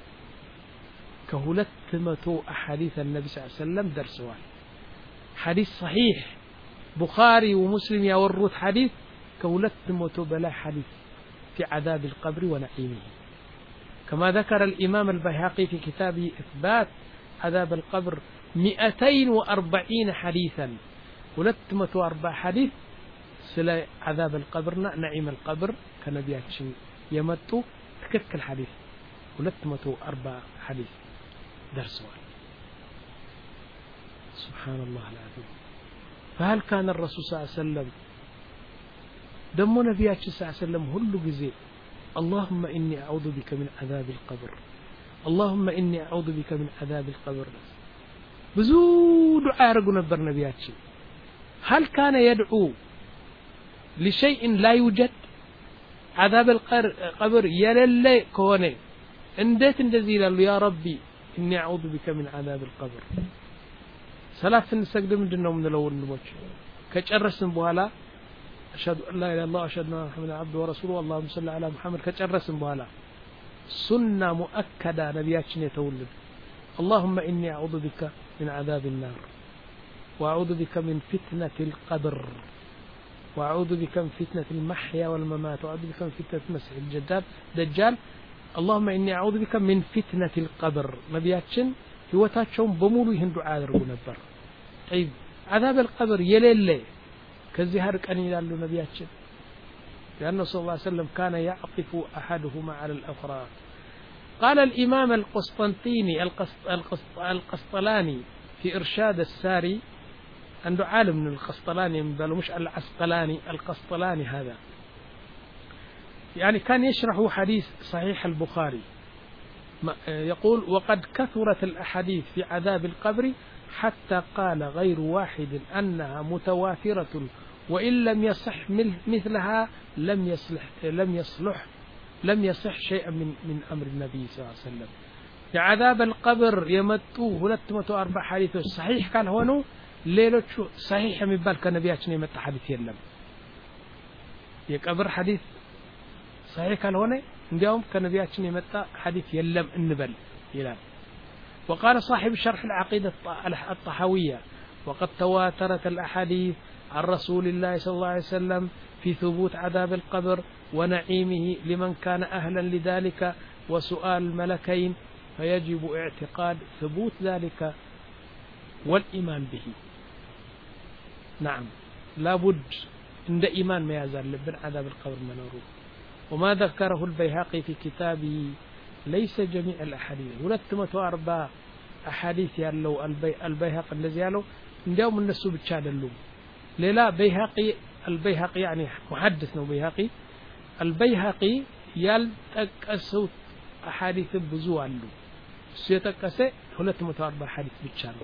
كهولت متو أحاديث النبي صلى الله عليه وسلم درسوها حديث صحيح بخاري ومسلم يورث حديث كهولت متو بلا حديث في عذاب القبر ونعيمه. كما ذكر الإمام البيهقي في كتابه إثبات عذاب القبر مئتين وأربعين حديثا. ولت متو أربع حديث سلا عذاب القبر نعيم القبر كنبياتشن يمتو تكك الحديث ولت متو أربع حديث درسوا. سبحان الله العظيم. فهل كان الرسول صلى الله عليه وسلم دم نبياتش صلى الله عليه وسلم هلو جزي اللهم إني أعوذ بك من عذاب القبر اللهم إني أعوذ بك من عذاب القبر بزو دعاء رجو نبر نبياتش. هل كان يدعو لشيء لا يوجد؟ عذاب القبر يللي كونه انديت اندزي له يا ربي إني أعوذ بك من عذاب القبر. صلاة السجد من دنهم من الأول نموت كجرسن بوالا أشهد أن لا إله إلا الله أشهد أن محمدا عبده ورسوله اللهم صل على محمد كجرسن بوالا سنة مؤكدة نبياتنا يتولد اللهم إني أعوذ بك من عذاب النار وأعوذ بك من فتنة القبر وأعوذ بك من فتنة المحيا والممات وأعوذ بك من فتنة المسيح الدجال دجال اللهم إني أعوذ بك من فتنة القبر. نبياتشن هوتاتشون بمولو يهن دعاء يرغو نبر. طيب عذاب القبر يليلي كالزهار كان يلالو نبياتشن لأنه صلى الله عليه وسلم كان يعطف أحدهما على الأخرى. قال الإمام القسطنطيني القسط القسط القسطلاني في إرشاد الساري عنده عالم من القسطلاني بل مش العسقلاني القسطلاني هذا يعني كان يشرح حديث صحيح البخاري يقول وقد كثرت الأحاديث في عذاب القبر حتى قال غير واحد أنها متواترة وإن لم يصح مثلها لم يصلح لم يصلح لم يصح شيئا من من أمر النبي صلى الله عليه وسلم. في عذاب القبر يمتوه ولتمتو أربع حديث صحيح كان هونو ليلة شو صحيح من بالك نبياتنا يمت حديث يلم يقبر حديث صحيح كان هنا اليوم كنبياتنا يمت حديث يلم النبل يلام. وقال صاحب شرح العقيدة الطحاوية وقد تواترت الأحاديث عن رسول الله صلى الله عليه وسلم في ثبوت عذاب القبر ونعيمه لمن كان أهلا لذلك وسؤال الملكين فيجب اعتقاد ثبوت ذلك والإيمان به. نعم لابد عند إيمان ما يزال لبن عذاب القبر منوره. وما ذكره البيهقي في كتابه ليس جميع الأحاديث ولتمت أربع أحاديث يالله البي البيهقي الذي يالله اليوم الناس بتشاد اللوم للا بيهقي البيهقي يعني محدثنا بيهقي البيهقي يالتقسو أحاديث بزو عنه سيتقسى ولتمت أربع حديث بتشاده.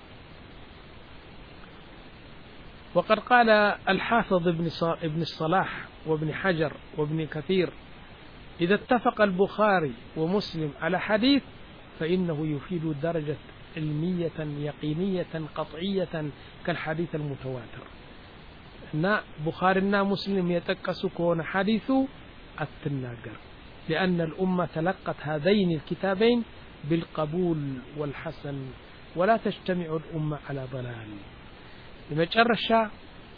وقد قال الحافظ ابن ابن الصلاح وابن حجر وابن كثير إذا اتفق البخاري ومسلم على حديث فإنه يفيد درجة علمية يقينية قطعية كالحديث المتواتر. نا بخارينا مسلم يتكسكون حديث التناجر لأن الأمة تلقت هذين الكتابين بالقبول والحسن ولا تجتمع الأمة على ضلال. لمجرش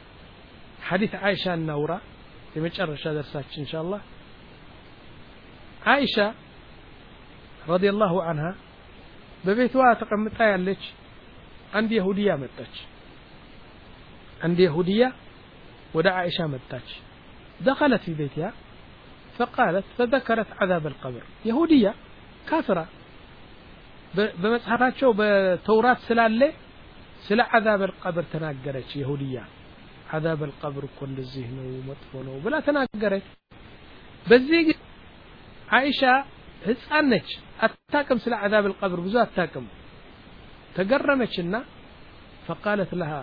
حديث عائشة النورة لمجرش درسات إن شاء الله عائشة رضي الله عنها ببيتها تقمطا ያለች አንድ ይሁዲያ መጣች አንድ ይሁዲያ ወደ عائشة መጣች دخلت في بيتها فقالت فذكرت عذاب القبر يهودية كافرة بمصحفاቸው በተውራት ስላለ ስለ عذاب القبر ተናገረች يهودية عذاب القبر እኮ እንደዚህ ነው መጥፎ ነው ብላ ተናገረች በዚህ عائشة ህፃን ነች አታውቅም ስለ عذاب القبر ብዙ አታውቅም ተገረመችና فقالت لها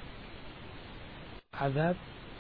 عذاب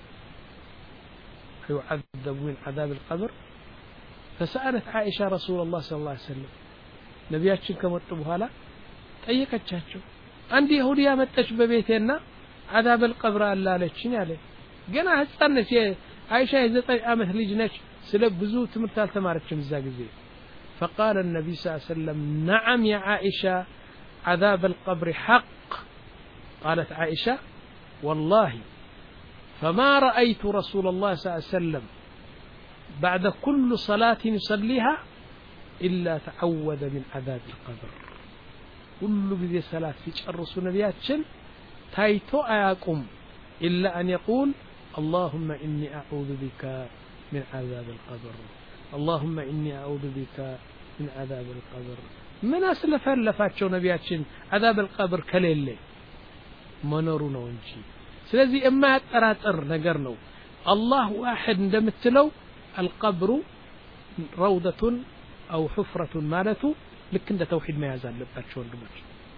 يعذبون عذاب القبر فسألت عائشة رسول الله صلى الله عليه وسلم ነቢያችን ከመጡ በኋላ ጠየቀቻቸው አንድ ይሁዲያ መጣች በቤቴና عذاب القبر አላለችኝ አለ ገና ህፃን ነች عائشة የዘጠኝ ዓመት ልጅ ነች ስለ ብዙ ትምህርት አልተማረችም እዛ ጊዜ فقال النبي صلى الله عليه وسلم نعم يا عائشة عذاب القبر حق قالت عائشة والله فما رأيت رسول الله صلى الله عليه وسلم بعد كل صلاة يصليها إلا تعوذ من عذاب القبر كل بذي صلاة في شرس نبياتشن تايتو آياكم إلا أن يقول اللهم إني أعوذ بك من عذاب القبر اللهم إني أعوذ بك من عذاب القبر من أسلف لفاتشو نبياتشن عذاب القبر كليل منورنا ونجي ስለዚህ የማያጠራጥር ነገር ነው አላህ واحد እንደምትለው القبر روضة أو حفرة ማለቱ ልክ እንደ ተውሂድ መያዝ አለባቸው ወንድሞች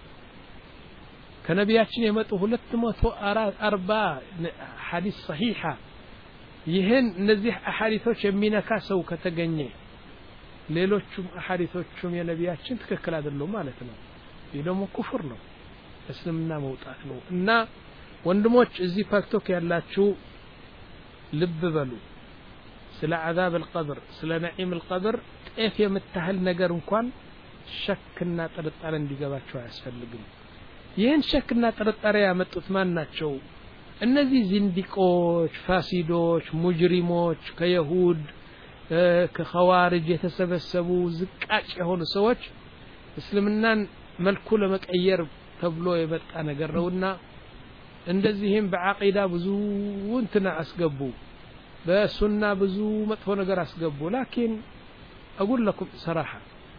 ከነቢያችን የመጡ ሁለት መቶ አርባ ሐዲስ صحيحة ይሄን እነዚህ አሐዲሶች የሚነካ ሰው ከተገኘ ሌሎችም አሐዲሶችም የነቢያችን ትክክል አይደሉም ማለት ነው ይሄ ደግሞ ኩፍር ነው እስልምና መውጣት ነው እና ወንድሞች እዚህ ፓክቶክ ያላችሁ ልብ በሉ ስለ عذاب القبر ስለ نعيم القبر ጤፍ የምታህል ነገር እንኳን ሸክና ጥርጣሬ እንዲገባቸው አያስፈልግም ይህን ሸክና ጥርጣሬ ያመጡት ማን ናቸው እነዚህ ዚንዲቆች ፋሲዶች ሙጅሪሞች ከይሁድ ከኸዋሪጅ የተሰበሰቡ ዝቃጭ የሆኑ ሰዎች እስልምናን መልኩ ለመቀየር ተብሎ የመጣ ነገር ነውና እንደዚህም በአቂዳ ብዙ እንትና አስገቡ በሱና ብዙ መጥፎ ነገር አስገቡ لكن اقول لكم صراحه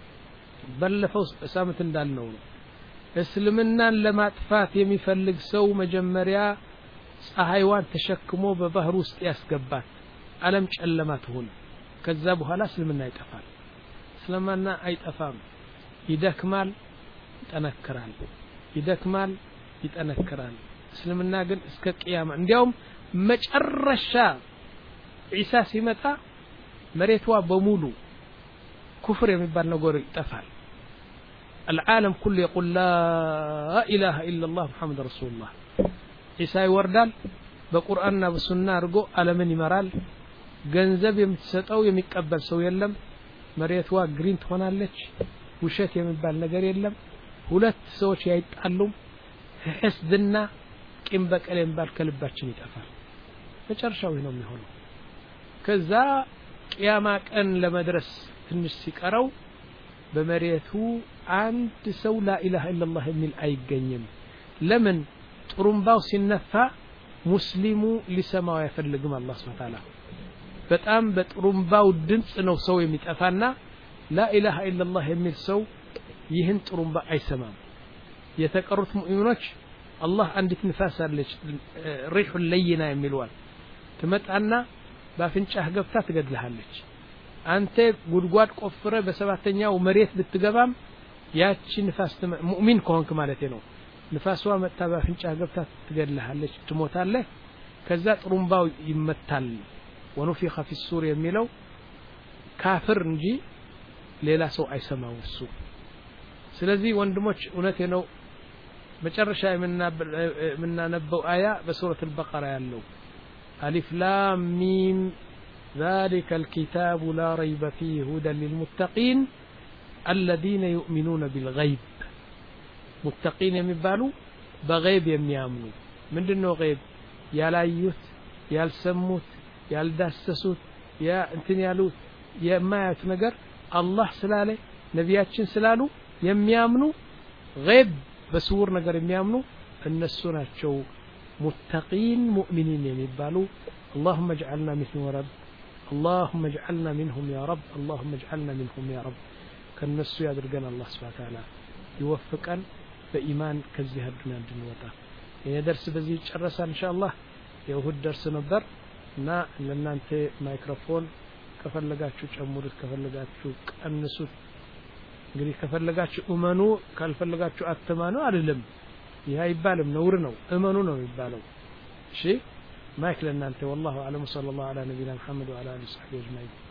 በለፈው ሳምንት እንዳልነው እስልምናን ለማጥፋት የሚፈልግ ሰው መጀመሪያ ፀሐይዋን ተሸክሞ በባህር ውስጥ ያስገባት ዓለም ጨለማ ትሆን ከዛ በኋላ እስልምና ይጠፋል እስልምና አይጠፋም ይደክማል ይጠነክራል ይደክማል ይጠነክራል እስልምና ግን እስከ ቂያማ እንዲያውም መጨረሻ ኢሳ ሲመጣ መሬቷ በሙሉ ኩፍር የሚባል ነገር ይጠፋል العالم كله يقول لا اله الا الله محمد رسول الله ኢሳ ይወርዳል በቁርአንና በሱና አርጎ ዓለምን ይመራል ገንዘብ የምትሰጠው የሚቀበል ሰው የለም መሬቷ ግሪን ትሆናለች ውሸት የሚባል ነገር የለም ሁለት ሰዎች ያይጣሉም ህስድና ቂም በቀል የሚባል ከልባችን ይጠፋል መጨረሻው ነው የሚሆነው ከዛ ቂያማ ቀን ለመድረስ ትንሽ ሲቀረው በመሬቱ አንድ ሰው لا اله الا الله የሚል አይገኝም ለምን ጥሩምባው ሲነፋ ሙስሊሙ ሊሰማው አይፈልግም አላህ Subhanahu Ta'ala በጣም በጥሩምባው ድምጽ ነው ሰው የሚጠፋና لا اله الا الله የሚል ሰው ይህን ጥሩምባ አይሰማም የተቀሩት ሙእሚኖች አላህ አንዲት ንፋስ አለች ሪሁ ለይና የሚልዋል ትመጣና ባፍንጫህ ገብታ ትገድልሃለች አንተ ጉድጓድ ቆፍረ በሰባተኛው መሬት ብትገባም ያቺ ንፋስ ሙእሚን ከሆንክ ማለት ነው ንፋሷ መጣ ባፍንጫህ ገብታ ትገድልሃለች ትሞታለህ ከዛ ጥሩምባው ይመታል ወንፊخ في السور የሚለው ካፍር እንጂ ሌላ ሰው አይሰማው እሱ ስለዚህ ወንድሞች እውነቴ ነው መጨረሻ የምናነበው አያ በሱረቱ البقره ያለው الف لام ميم ذلك الكتاب لا ريب فيه هدى للمتقين الذين يؤمنون بالغيب متقين የሚባሉ በغيب የሚያምኑ ምንድነው غيب ያላዩት ያልሰሙት ያልዳሰሱት ያ እንትን ያሉት የማያት ነገር አላህ ስላለ ነቢያችን ስላሉ የሚያምኑ ገይብ በስውር ነገር የሚያምኑ እነሱ ናቸው ሙተቂን ሙእሚኒን የሚባሉ اللهم اجعلنا منهم يا رب اللهم اجعلنا منهم يا رب اللهم اجعلنا منهم يا رب كنسو يادرغنا الله سبحانه وتعالى يوفقن በኢማን ከዚህ አዱኛ እንድንወጣ ይሄ ደርስ በዚህ ጨረሰን ኢንሻአላህ የእሁድ ደርስ ነበር እና ለእናንተ ማይክሮፎን ከፈለጋችሁ ጨምሩት ከፈለጋችሁ ቀንሱት እንግዲህ ከፈለጋችሁ እመኑ ካልፈለጋችሁ አትማኑ አይደለም ይሄ አይባልም ነውር ነው እመኑ ነው የሚባለው እሺ ማይክ ለእናንተ والله اعلم صلى الله على نبينا محمد وعلى اله وصحبه اجمعين